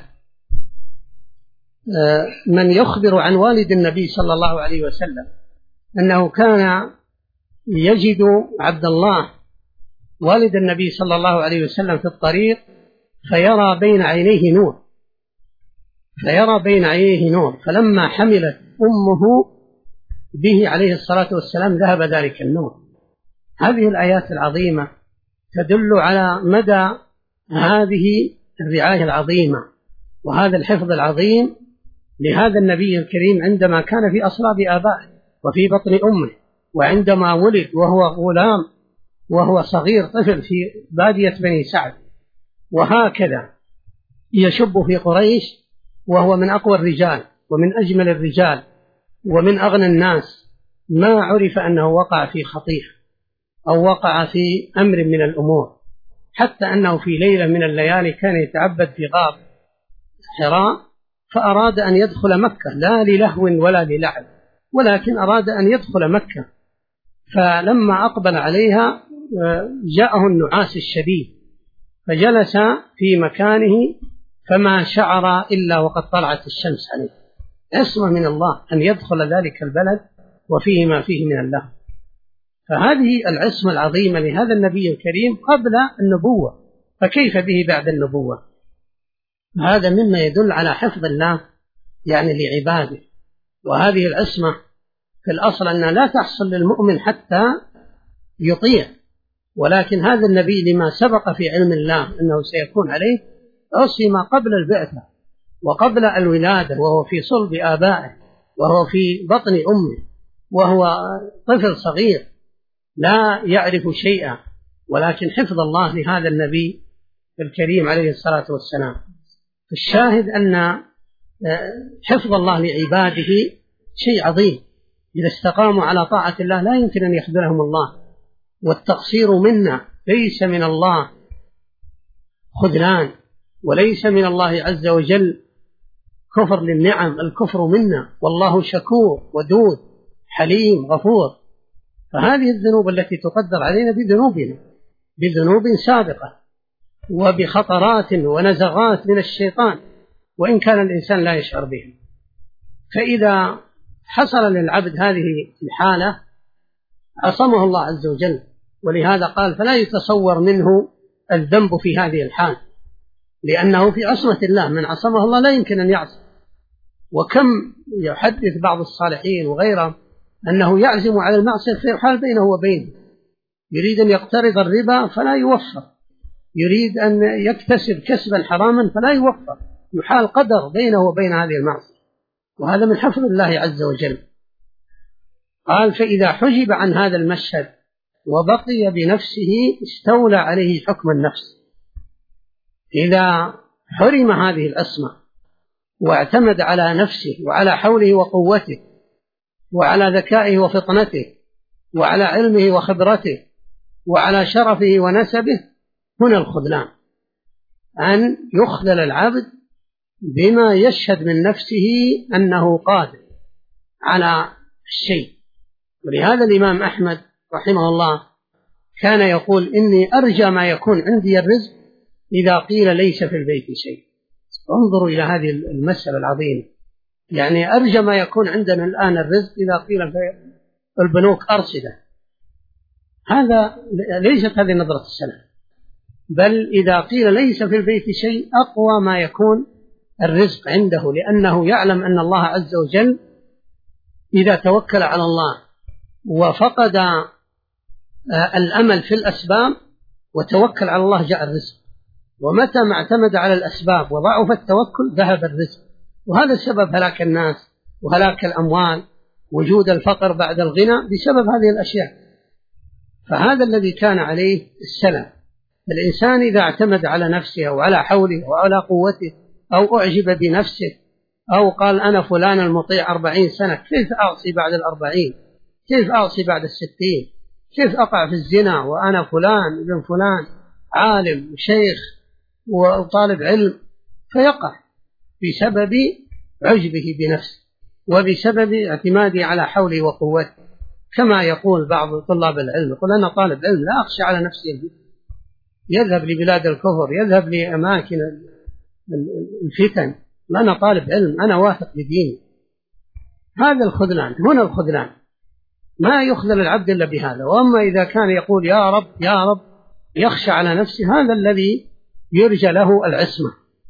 من يخبر عن والد النبي صلى الله عليه وسلم أنه كان يجد عبد الله والد النبي صلى الله عليه وسلم في الطريق فيرى بين عينيه نور، فلما حملت أمه به عليه الصلاة والسلام ذهب ذلك النور. هذه الآيات العظيمة تدل على مدى هذه الرعاية العظيمة وهذا الحفظ العظيم لهذا النبي الكريم عندما كان في أصلاب آبائه وفي بطن أمه، وعندما ولد وهو غلام وهو صغير طفل في بادية بني سعد، وهكذا يشب في قريش وهو من أقوى الرجال ومن أجمل الرجال ومن أغنى الناس، ما عرف أنه وقع في خطيئة أو وقع في أمر من الأمور، حتى أنه في ليلة من الليالي كان يتعبد في غار حراء، فأراد أن يدخل مكة لا للهو ولا للعب، ولكن أراد أن يدخل مكة. فلما أقبل عليها جاءه النعاس الشديد، فجلس في مكانه فما شعر إلا وقد طلعت الشمس عليه. عصمة من الله أن يدخل ذلك البلد وفيه ما فيه من اللهو. فهذه العصمة العظيمة لهذا النبي الكريم قبل النبوة، فكيف به بعد النبوة؟ هذا مما يدل على حفظ الله يعني لعباده. وهذه العصمة في الأصل أنها لا تحصل للمؤمن حتى يطيع، ولكن هذا النبي لما سبق في علم الله أنه سيكون عليه عصم قبل البعثة وقبل الولادة، وهو في صلب آبائه وهو في بطن أمه وهو طفل صغير، لا يعرف شيئا، ولكن حفظ الله لهذا النبي الكريم عليه الصلاة والسلام. الشاهد أن حفظ الله لعباده شيء عظيم، إذا استقاموا على طاعة الله لا يمكن أن يخذلهم الله، والتقصير منا، ليس من الله خذلان، وليس من الله عز وجل كفر للنعم، الكفر منا، والله شكور ودود حليم غفور. فهذه الذنوب التي تقدر علينا بذنوب سابقة وبخطرات ونزغات من الشيطان، وإن كان الإنسان لا يشعر بها. فإذا حصل للعبد هذه الحالة عصمه الله عز وجل، ولهذا قال فلا يتصور منه الذنب في هذه الحال، لأنه في عصمة الله، من عصمه الله لا يمكن أن يعصم. وكم يحدث بعض الصالحين وغيرهم أنه يعزم على المعصية فيحال بينه وبينه، يريد أن يقترض الربا فلا يوفر، يريد أن يكتسب كسبا حراما فلا يوفر، يحال قدر بينه وبين هذه المعصية، وهذا من حفظ الله عز وجل. قال فإذا حجب عن هذا المشهد وبقي بنفسه استولى عليه حكم النفس. إذا حرم هذه العصمة واعتمد على نفسه وعلى حوله وقوته وعلى ذكائه وفطنته وعلى علمه وخبرته وعلى شرفه ونسبه، هنا الخذلان، أن يخذل العبد بما يشهد من نفسه أنه قادر على الشيء. ولهذا الإمام أحمد رحمه الله كان يقول إني أرجى ما يكون عندي الرزق إذا قيل ليس في البيت شيء. انظروا إلى هذه المسألة العظيمة، يعني أرجى ما يكون عندنا الآن الرزق إذا قيل في البنوك أرصدة. هذا ليست هذه نظرة السلف، بل إذا قيل ليس في البيت شيء أقوى ما يكون الرزق عنده، لأنه يعلم أن الله عز وجل إذا توكل على الله وفقد الأمل في الأسباب وتوكل على الله جاء الرزق، ومتى ما اعتمد على الأسباب وضعف التوكل ذهب الرزق. وهذا السبب هلاك الناس وهلاك الأموال، وجود الفقر بعد الغنى بسبب هذه الأشياء. فهذا الذي كان عليه السلف، الإنسان إذا اعتمد على نفسه وعلى حوله وعلى قوته، أو أعجب بنفسه، أو قال أنا فلان المطيع 40 سنة، كيف أعصي بعد 40؟ كيف أعصي بعد 60؟ كيف أقع في الزنا وأنا فلان ابن فلان عالم وشيخ وطالب علم؟ فيقع بسبب عجبه بنفسه وبسبب اعتماده على حوله وقوته. كما يقول بعض طلاب العلم، يقول أنا طالب علم لا أخشى على نفسي الفتن، يذهب لبلاد الكفر، يذهب لأماكن الفتن، أنا طالب علم أنا واثق بديني. هذا الخذلان، هنا الخذلان، ما يخذل العبد إلا بهذا. وأما إذا كان يقول يا رب يا رب يخشى على نفسه، هذا الذي يرجى له العصمة.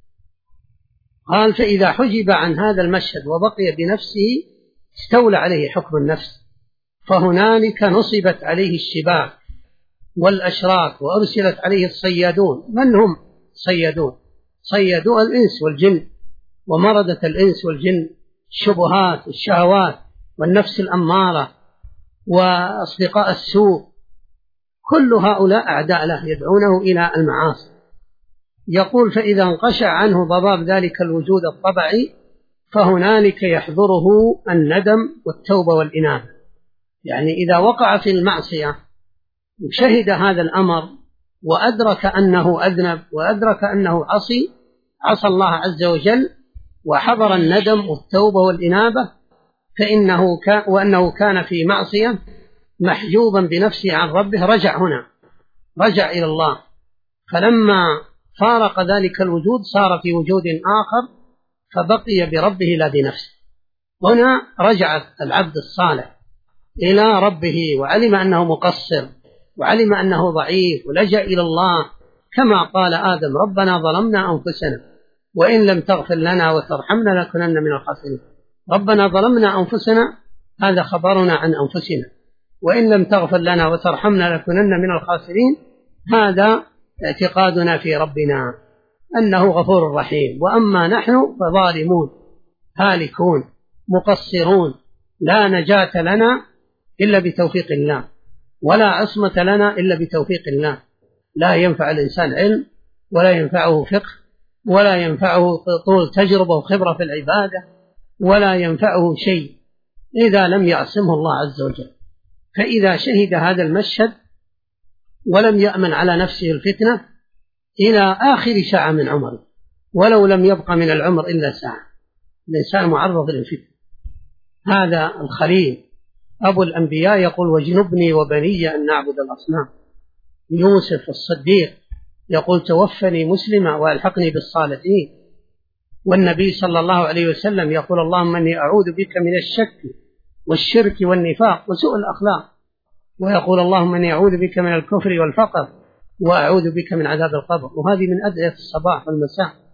قال فإذا حجب عن هذا المشهد وبقي بنفسه استولى عليه حكم النفس، فهنالك نصبت عليه الشباك والأشراك وأرسلت عليه الصيادون. من هم صيادون؟ صيادوا الإنس والجن ومردة الإنس والجن، الشبهات والشهوات والنفس الأمارة وأصدقاء السوء، كل هؤلاء أعداء له يدعونه إلى المعاصي. يقول فإذا انقشع عنه ضباب ذلك الوجود الطبعي فهنالك يحضره الندم والتوبة والإنابة. يعني إذا وقع في المعصية وشهد هذا الأمر وأدرك أنه أذنب وأدرك أنه عصى الله عز وجل، وحضر الندم والتوبة والإنابة، وأنه كان في معصية محجوبا بنفسه عن ربه، رجع إلى الله. فلما فارق ذلك الوجود صار في وجود آخر فبقي بربه لا بنفسه. هنا رجع العبد الصالح إلى ربه وعلم أنه مقصر وعلم أنه ضعيف ولجأ إلى الله، كما قال آدم ربنا ظلمنا أنفسنا وإن لم تغفر لنا وترحمنا لنكونن من الخاسرين. ربنا ظلمنا أنفسنا هذا خبرنا عن أنفسنا، وإن لم تغفر لنا وترحمنا لنكونن من الخاسرين هذا اعتقادنا في ربنا أنه غفور رحيم. وأما نحن فظالمون هالكون مقصرون لا نجاة لنا إلا بتوفيق الله. ولا عصمة لنا إلا بتوفيق الله. لا ينفع الإنسان علم، ولا ينفعه فقه، ولا ينفعه طول تجربة وخبرة في العبادة، ولا ينفعه شيء إذا لم يعصمه الله عز وجل. فإذا شهد هذا المشهد ولم يأمن على نفسه الفتنة إلى آخر ساعة من عمره، ولو لم يبق من العمر إلا ساعة، الإنسان معرض للفتنة. هذا الخليل أبو الأنبياء يقول: واجنبني وبني أن نعبد الأصنام. يوسف الصديق يقول: توفني مسلما وألحقني بالصالحين. والنبي صلى الله عليه وسلم يقول: اللهم إني أعوذ بك من الشك والشرك والنفاق وسوء الأخلاق. ويقول: اللهم إني أعوذ بك من الكفر والفقر وأعوذ بك من عذاب القبر. وهذه من أدعية الصباح والمساء.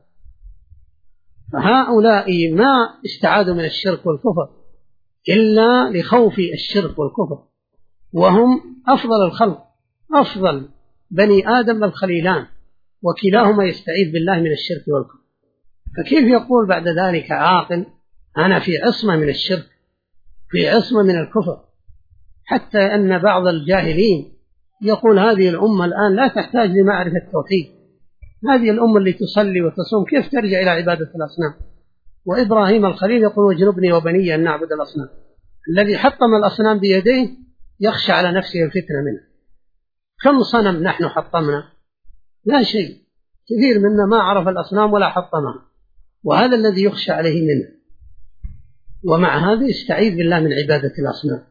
فهؤلاء ما استعاذوا من الشرك والكفر إلا لخوف الشرك والكفر، وهم أفضل الخلق، أفضل بني آدم الخليلان، وكلاهما يستعيذ بالله من الشرك والكفر. فكيف يقول بعد ذلك عاقل: أنا في عصمة من الشرك، في عصمة من الكفر؟ حتى أن بعض الجاهلين يقول: هذه الأمة الآن لا تحتاج لمعرفة التوحيد، هذه الأمة اللي تصلي وتصوم كيف ترجع إلى عبادة الأصنام؟ وإبراهيم الخليل يقول: واجنبني وبني أن نعبد الأصنام. الذي حطم الأصنام بيديه يخشى على نفسه الفتنة منه. كم صنم نحن حطمنا؟ لا شيء. كثير منا ما عرف الأصنام ولا حطمها، وهذا الذي يخشى عليه منه. ومع هذا يستعيذ بالله من عبادة الأصنام.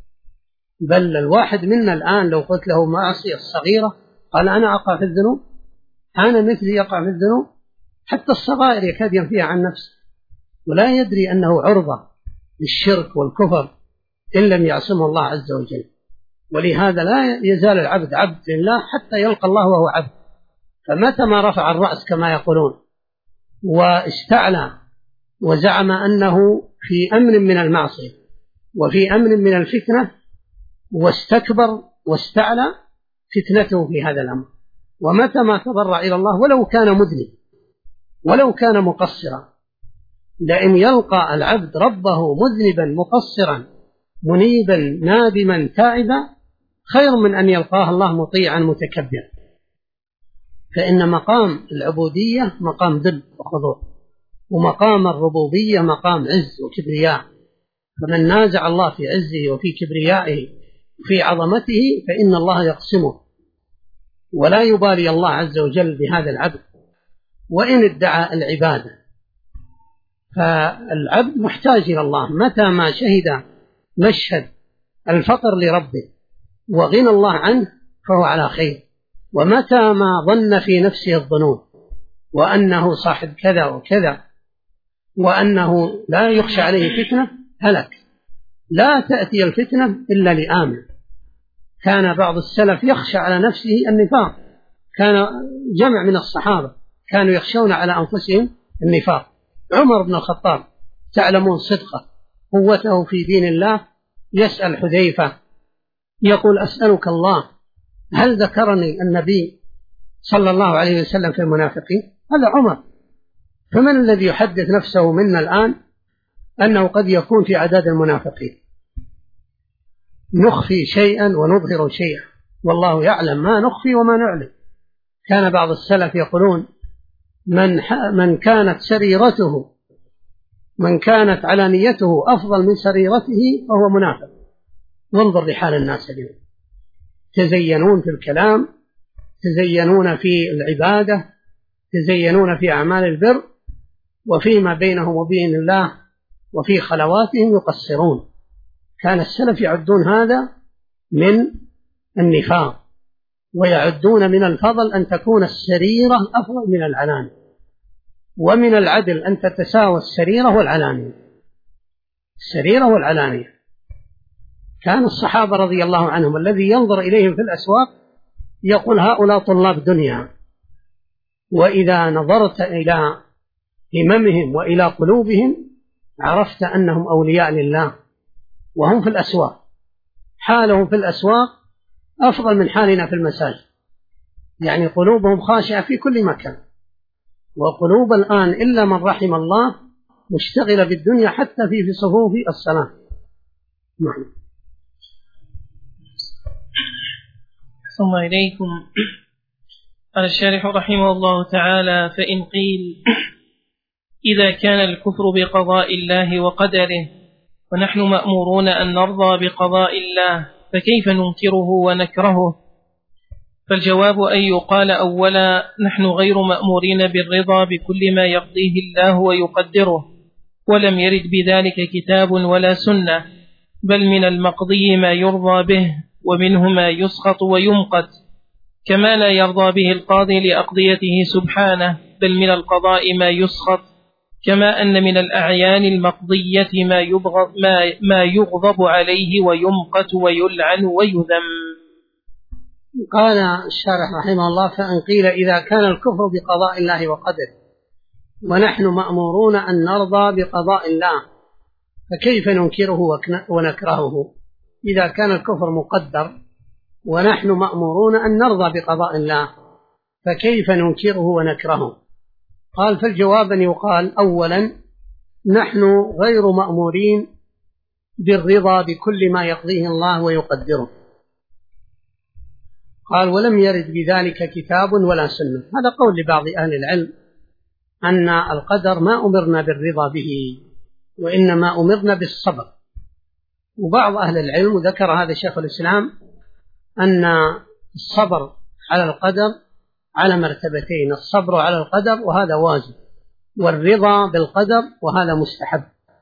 بل الواحد منا الآن لو قلت له معصية الصغيرة قال: أنا أقع في الذنوب، أنا مثلي يقع في الذنوب. حتى الصغائر يكاد ينفيها عن نفسه، ولا يدري أنه عرضة للشرك والكفر إن لم يعصمه الله عز وجل. ولهذا لا يزال العبد عبد لله حتى يلقى الله وهو عبد. فمتى ما رفع الرأس كما يقولون واستعلى وزعم أنه في أمن من المعصية وفي أمن من الفتنة واستكبر واستعلى، فتنته في هذا الأمر. ومتى ما تضرع إلى الله ولو كان مذنب ولو كان مقصرا، لأن يلقى العبد ربه مذنبا مقصرا منيبا نادما تائبا خير من أن يلقاه الله مطيعا متكبرا. فإن مقام العبودية مقام ذل وخضوع، ومقام الربوبية مقام عز وكبرياء. فمن نازع الله في عزه وفي كبريائه وفي عظمته فإن الله يقسمه، ولا يبالي الله عز وجل بهذا العبد وإن ادعى العبادة. فالعبد محتاج إلى الله. متى ما شهد مشهد الفقر لربه وغنى الله عنه فهو على خير. ومتى ما ظن في نفسه الظنون وأنه صاحب كذا وكذا وأنه لا يخشى عليه فتنة هلك. لا تأتي الفتنة إلا لآمن. كان بعض السلف يخشى على نفسه النفاق، كان جمع من الصحابة كانوا يخشون على أنفسهم النفاق. عمر بن الخطاب تعلمون صدقه قوته في دين الله، يسأل حذيفة يقول: أسألك الله هل ذكرني النبي صلى الله عليه وسلم في المنافقين؟ هذا عمر. فمن الذي يحدث نفسه منا الآن أنه قد يكون في عداد المنافقين؟ نخفي شيئا ونظهر شيئا، والله يعلم ما نخفي وما نعلن. كان بعض السلف يقولون: من كانت سريرته من كانت علانيته أفضل من سريرته فهو منافق. وانظر لحال الناس اليوم، تزينون في الكلام، تزينون في العبادة، تزينون في أعمال البر، وفيما بينهم وبين الله وفي خلواتهم يقصرون. كان السلف يعدون هذا من النفاق، ويعدون من الفضل أن تكون السريرة أفضل من العلانية، ومن العدل أن تتساوى السريرة والعلانية. السريرة والعلانية. كان الصحابة رضي الله عنهم الذي ينظر إليهم في الأسواق يقول: هؤلاء طلاب دنيا. وإذا نظرت إلى هممهم وإلى قلوبهم عرفت أنهم أولياء لله، وهم في الأسواق. حالهم في الأسواق أفضل من حالنا في المساجد، يعني قلوبهم خاشعة في كل مكان. وقلوب الآن إلا من رحم الله مشتغلة بالدنيا حتى في صفوف الصلاة. نعم. ثم إليكم. قال الشارح رحمه الله تعالى: فإن قيل إذا كان الكفر بقضاء الله وقدره ونحن مأمورون أن نرضى بقضاء الله فكيف ننكره ونكرهه؟ فالجواب أن يقال أولا: نحن غير مأمورين بالرضا بكل ما يقضيه الله ويقدره، ولم يرد بذلك كتاب ولا سنة، بل من المقضي ما يرضى به ومنه ما يسخط ويمقت، كما لا يرضى به القاضي لأقضيته سبحانه، بل من القضاء ما يسخط، كما أن من الأعيان المقضية ما يغضب عليه ويمقت ويلعن ويذم. قال الشارح رحمه الله: فإن قيل إذا كان الكفر بقضاء الله وقدره ونحن مأمورون أن نرضى بقضاء الله فكيف ننكره ونكرهه؟ إذا كان الكفر مقدر ونحن مأمورون أن نرضى بقضاء الله فكيف ننكره ونكرهه؟ قال: فالجواب أن يقال أولا: نحن غير مأمورين بالرضا بكل ما يقضيه الله ويقدره. قال: ولم يرد بذلك كتاب ولا سنة. هذا قول لبعض أهل العلم أن القدر ما أمرنا بالرضا به وإنما أمرنا بالصبر. وبعض أهل العلم ذكر هذا شيخ الإسلام أن الصبر على القدر على مرتبتين: الصبر على القدر وهذا واجب، والرضا بالقدر وهذا مستحب.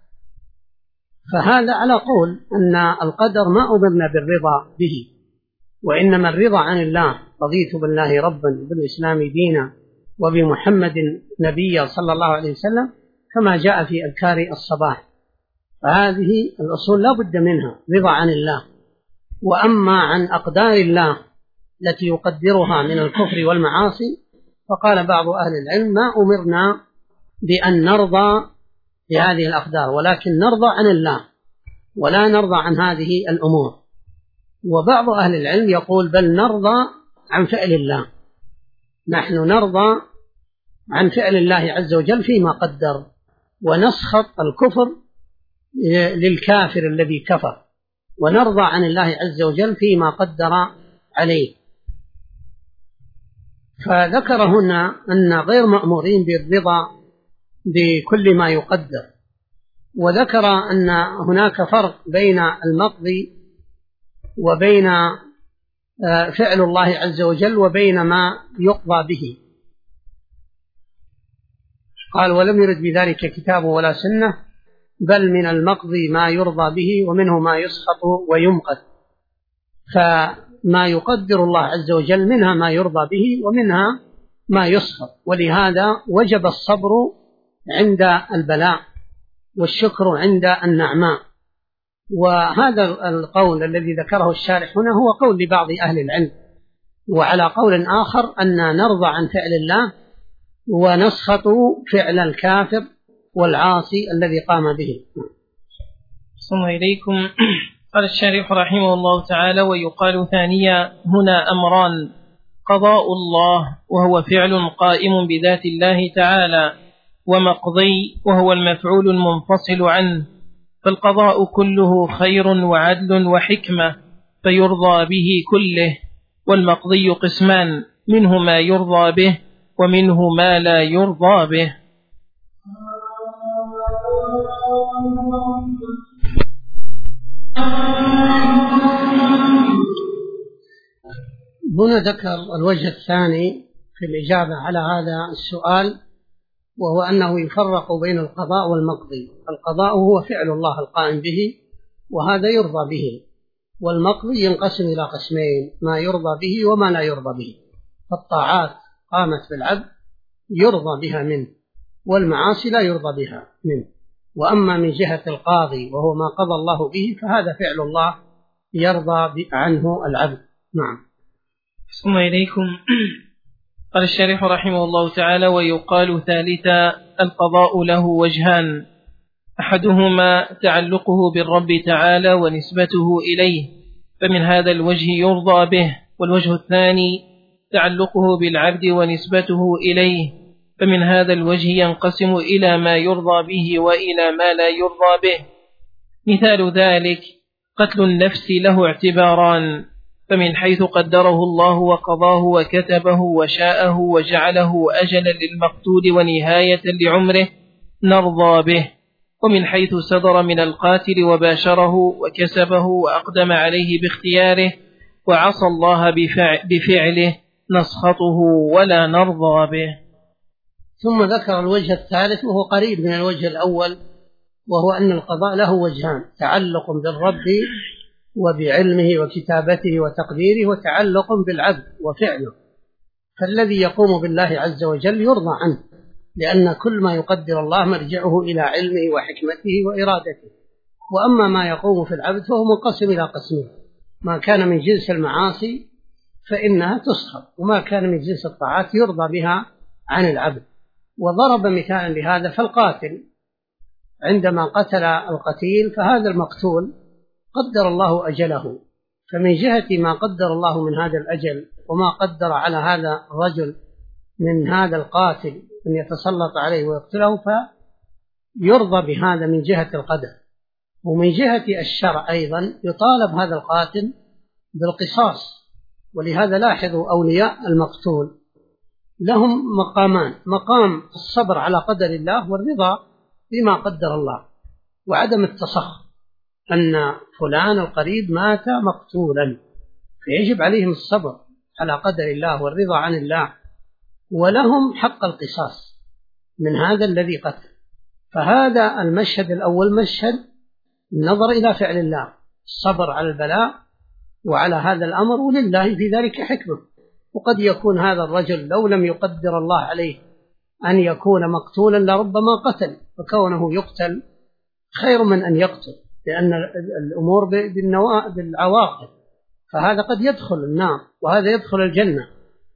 فهذا على قول أن القدر ما أمرنا بالرضا به وإنما الرضا عن الله: رضيت بالله ربا وبالإسلام دينا وبمحمد نبيا صلى الله عليه وسلم، كما جاء في أذكار الصباح. فهذه الأصول لا بد منها، رضا عن الله. وأما عن أقدار الله التي يقدرها من الكفر والمعاصي فقال بعض أهل العلم: ما أمرنا بأن نرضى بهذه الأقدار، ولكن نرضى عن الله ولا نرضى عن هذه الأمور. وبعض أهل العلم يقول: بل نرضى عن فعل الله، نحن نرضى عن فعل الله عز وجل فيما قدر، ونسخط الكفر للكافر الذي كفر، ونرضى عن الله عز وجل فيما قدر عليه. فذكر هنا أن غير مأمورين بالرضا بكل ما يقدر، وذكر أن هناك فرق بين المقضي وبين فعل الله عز وجل وبين ما يقضى به. قال: ولم يرد بذلك كتاب ولا سنة، بل من المقضي ما يرضى به ومنه ما يسخط ويمقت. فما يقدر الله عز وجل منها ما يرضى به ومنها ما يسخط، ولهذا وجب الصبر عند البلاء والشكر عند النعماء. وهذا القول الذي ذكره الشارح هنا هو قول لبعض أهل العلم. وعلى قول آخر أن نرضى عن فعل الله ونسخط فعل الكافر والعاصي الذي قام به. ثم إليكم. قال الشارح رحمه الله تعالى: ويقال ثانيا هنا أمران: قضاء الله وهو فعل قائم بذات الله تعالى، ومقضي وهو المفعول المنفصل عنه. فالقضاء كله خير وعدل وحكمة فيرضى به كله، والمقضي قسمان: منه ما يرضى به ومنه ما لا يرضى به. هنا ذكر الوجه الثاني في الإجابة على هذا السؤال، وهو أنه يفرق بين القضاء والمقضي. القضاء هو فعل الله القائم به وهذا يرضى به، والمقضي ينقسم إلى قسمين: ما يرضى به وما لا يرضى به. فالطاعات قامت بالعبد يرضى بها منه، والمعاصي لا يرضى بها منه. وأما من جهة القاضي وهو ما قضى الله به فهذا فعل الله يرضى عنه العبد. نعم. ثم إليكم. قال الشارح رحمه الله تعالى: ويقال ثالثا: القضاء له وجهان: أحدهما تعلقه بالرب تعالى ونسبته إليه، فمن هذا الوجه يرضى به، والوجه الثاني تعلقه بالعبد ونسبته إليه، فمن هذا الوجه ينقسم إلى ما يرضى به وإلى ما لا يرضى به. مثال ذلك: قتل النفس له اعتباران: فمن حيث قدره الله وقضاه وكتبه وشاءه وجعله أجلا للمقتول ونهاية لعمره نرضى به، ومن حيث صدر من القاتل وباشره وكسبه وأقدم عليه باختياره وعصى الله بفعله نسخطه ولا نرضى به. ثم ذكر الوجه الثالث وهو قريب من الوجه الأول، وهو أن القضاء له وجهان: تعلق بالرب وبعلمه وكتابته وتقديره، وتعلق بالعبد وفعله. فالذي يقوم بالله عز وجل يرضى عنه، لأن كل ما يقدر الله مرجعه إلى علمه وحكمته وإرادته. وأما ما يقوم في العبد فهو منقسم إلى قسمين: ما كان من جنس المعاصي فإنها تسخط، وما كان من جنس الطاعات يرضى بها عن العبد. وضرب مثالا لهذا: فالقاتل عندما قتل القتيل فهذا المقتول قدر الله أجله، فمن جهة ما قدر الله من هذا الأجل وما قدر على هذا الرجل من هذا القاتل أن يتسلط عليه ويقتله فيرضى بهذا من جهة القدر. ومن جهة الشرع أيضا يطالب هذا القاتل بالقصاص. ولهذا لاحظوا أولياء المقتول لهم مقامان: مقام الصبر على قدر الله والرضا بما قدر الله، وعدم التسخط، أن فلان القريب مات مقتولا فيجب عليهم الصبر على قدر الله والرضا عن الله، ولهم حق القصاص من هذا الذي قتل. فهذا المشهد الأول مشهد النظر إلى فعل الله، الصبر على البلاء وعلى هذا الأمر، ولله في ذلك حكمة. وقد يكون هذا الرجل لو لم يقدر الله عليه أن يكون مقتولا لربما قتل، فكونه يقتل خير من أن يقتل، لأن الأمور بالعواقب، فهذا قد يدخل النار وهذا يدخل الجنة.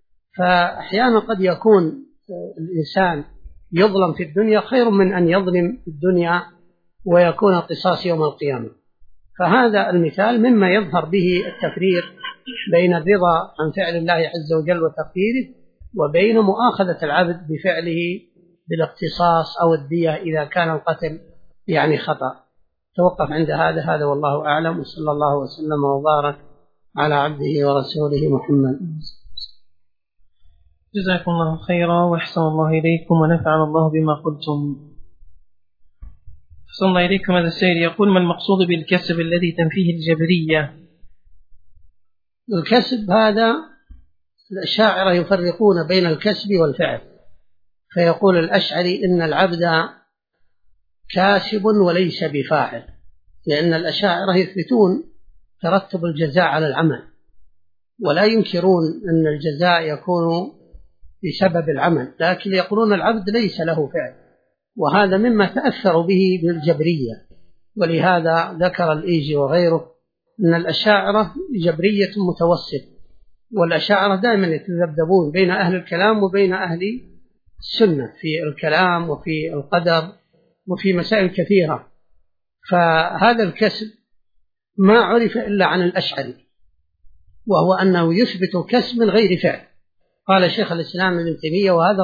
فأحيانا قد يكون الإنسان يظلم في الدنيا خير من أن يظلم في الدنيا ويكون القصاص يوم القيامة. فهذا المثال مما يظهر به التفريق بين الرضا عن فعل الله عز وجل وتقديره وبين مؤاخذة العبد بفعله بالاقتصاص أو الدية إذا كان القتل يعني خطأ. توقف عند هذا والله أعلم، وصلى الله وسلم وبارك على عبده ورسوله محمد. جزاكم الله خيرا وأحسن الله إليكم ونفعنا الله بما قلتم. أحسن الله إليكم. هذا السائل يقول: ما المقصود بالكسب الذي تنفيه الجبرية؟ الكسب هذا الأشاعرة يفرقون بين الكسب والفعل، فيقول الأشعري إن العبد كاسب وليس بفاعل، لأن الأشاعرة يثبتون ترتب الجزاء على العمل، ولا ينكرون أن الجزاء يكون بسبب العمل، لكن يقولون العبد ليس له فعل، وهذا مما تأثروا به بالجبرية. ولهذا ذكر الإيجي وغيره أن الأشاعرة جبرية متوسط، والأشاعرة دائما يتذبذبون بين أهل الكلام وبين أهل السنة في الكلام وفي القدر وفي مسائل كثيرة. فهذا الكسب ما عرف إلا عن الأشعري، وهو أنه يثبت كسب من غير فعل. قال شيخ الإسلام ابن تيمية: وهذا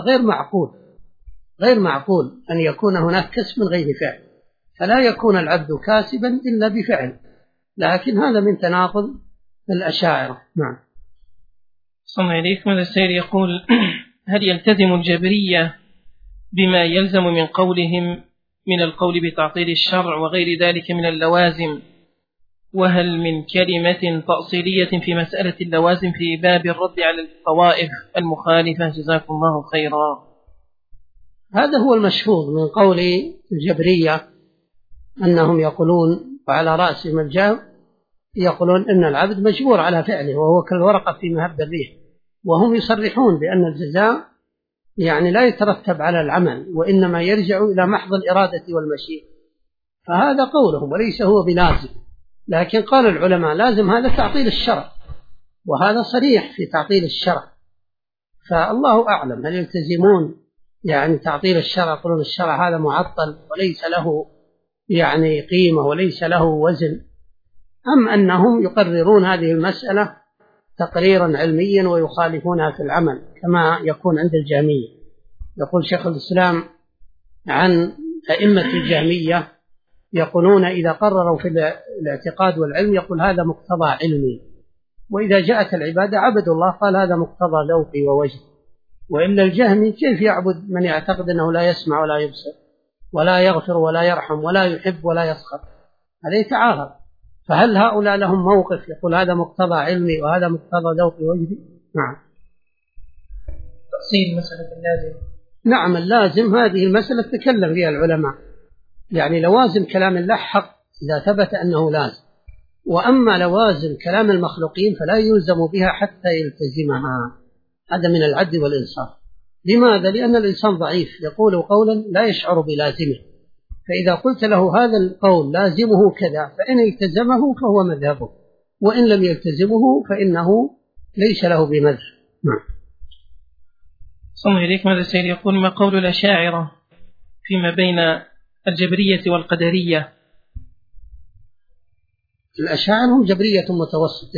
غير معقول أن يكون هناك كسب من غير فعل، فلا يكون العبد كاسبا إلا بفعل، لكن هذا من تناقض الأشاعرة. نعم. صلى عليكم. هذا السائل يقول: هل يلتزم الجبرية بما يلزم من قولهم من القول بتعطيل الشرع وغير ذلك من اللوازم؟ وهل من كلمة تأصيلية في مسألة اللوازم في باب الرد على الطوائف المخالفة؟ جزاكم الله خيرا. هذا هو المشهور من قول الجبرية، أنهم يقولون وعلى رأسهم الجهم يقولون إن العبد مجبور على فعله وهو كالورقة في مهب الريح، وهم يصرحون بأن الجزاء يعني لا يترتب على العمل وإنما يرجع إلى محض الإرادة والمشيئة. فهذا قولهم وليس هو بلازم، لكن قال العلماء لازم هذا تعطيل الشرع، وهذا صريح في تعطيل الشرع. فالله أعلم هل يلتزمون يعني تعطيل الشرع، يقولون الشرع هذا معطل وليس له يعني قيمة وليس له وزن، أم أنهم يقررون هذه المسألة تقريرا علميا ويخالفونها في العمل كما يكون عند الجهمية. يقول شيخ الإسلام عن أئمة الجهمية يقولون إذا قرروا في الاعتقاد والعلم يقول هذا مقتضى علمي، وإذا جاءت العبادة عبدوا الله، قال هذا مقتضى ذوقي ووجهي. وإلا الجهمي كيف يعبد من يعتقد أنه لا يسمع ولا يبصر ولا يغفر ولا يرحم ولا يحب ولا يسخط؟ هذا يتعارض. فهل هؤلاء لهم موقف يقول هذا مقتضى علمي وهذا مقتضى ذوقي ووجهي؟ نعم. تأصيل مسألة اللازم. نعم اللازم هذه المسألة تكلم فيها العلماء، يعني لوازم كلام الله حق إذا ثبت أنه لازم، وأما لوازم كلام المخلوقين فلا يلزم بها حتى يلتزمها. هذا من العدل والإنصاف. لماذا؟ لأن الإنسان ضعيف يقول قولا لا يشعر بلازمه، فإذا قلت له هذا القول لازمه كذا فإن التزمه فهو مذهبه، وإن لم يلتزمه فإنه ليس له بمذهب. صلى إليك. ماذا سيد يقول ما قول الأشاعرة فيما بين الجبرية والقدرية؟ الأشاعرة هم جبرية متوسط،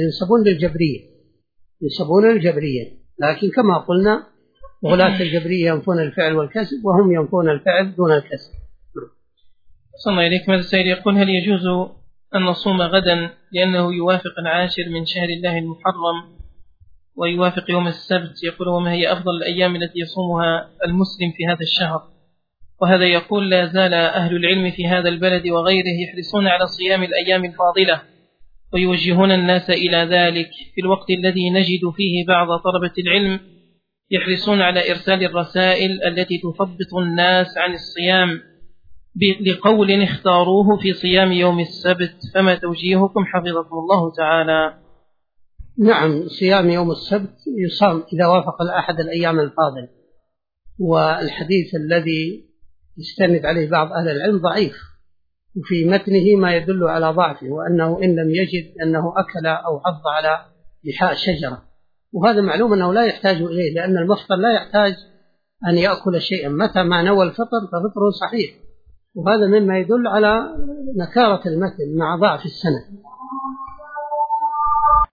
ينسبون للجبرية، لكن كما قلنا غلاة الجبرية ينفون الفعل والكسب، وهم ينفون الفعل دون الكسب. صلى إليك. ماذا سيد يقول هل يجوز أن نصوم غدا لأنه يوافق العاشر من شهر الله المحرم ويوافق يوم السبت؟ يقول وما هي أفضل الأيام التي يصومها المسلم في هذا الشهر؟ وهذا يقول لا زال أهل العلم في هذا البلد وغيره يحرصون على صيام الأيام الفاضلة ويوجهون الناس إلى ذلك في الوقت الذي نجد فيه بعض طلبة العلم يحرصون على إرسال الرسائل التي تثبط الناس عن الصيام لقول اختاروه في صيام يوم السبت، فما توجيهكم حفظكم الله تعالى؟ نعم، صيام يوم السبت يصام إذا وافق أحد الأيام الفاضلة، والحديث الذي يستند عليه بعض أهل العلم ضعيف، وفي متنه ما يدل على ضعفه، وأنه إن لم يجد أنه أكل أو عض على لحاء شجرة، وهذا معلوم أنه لا يحتاج إليه، لأن المفطر لا يحتاج أن يأكل شيئا، متى ما نوى الفطر ففطره صحيح، وهذا مما يدل على نكارة المتن مع ضعف السند.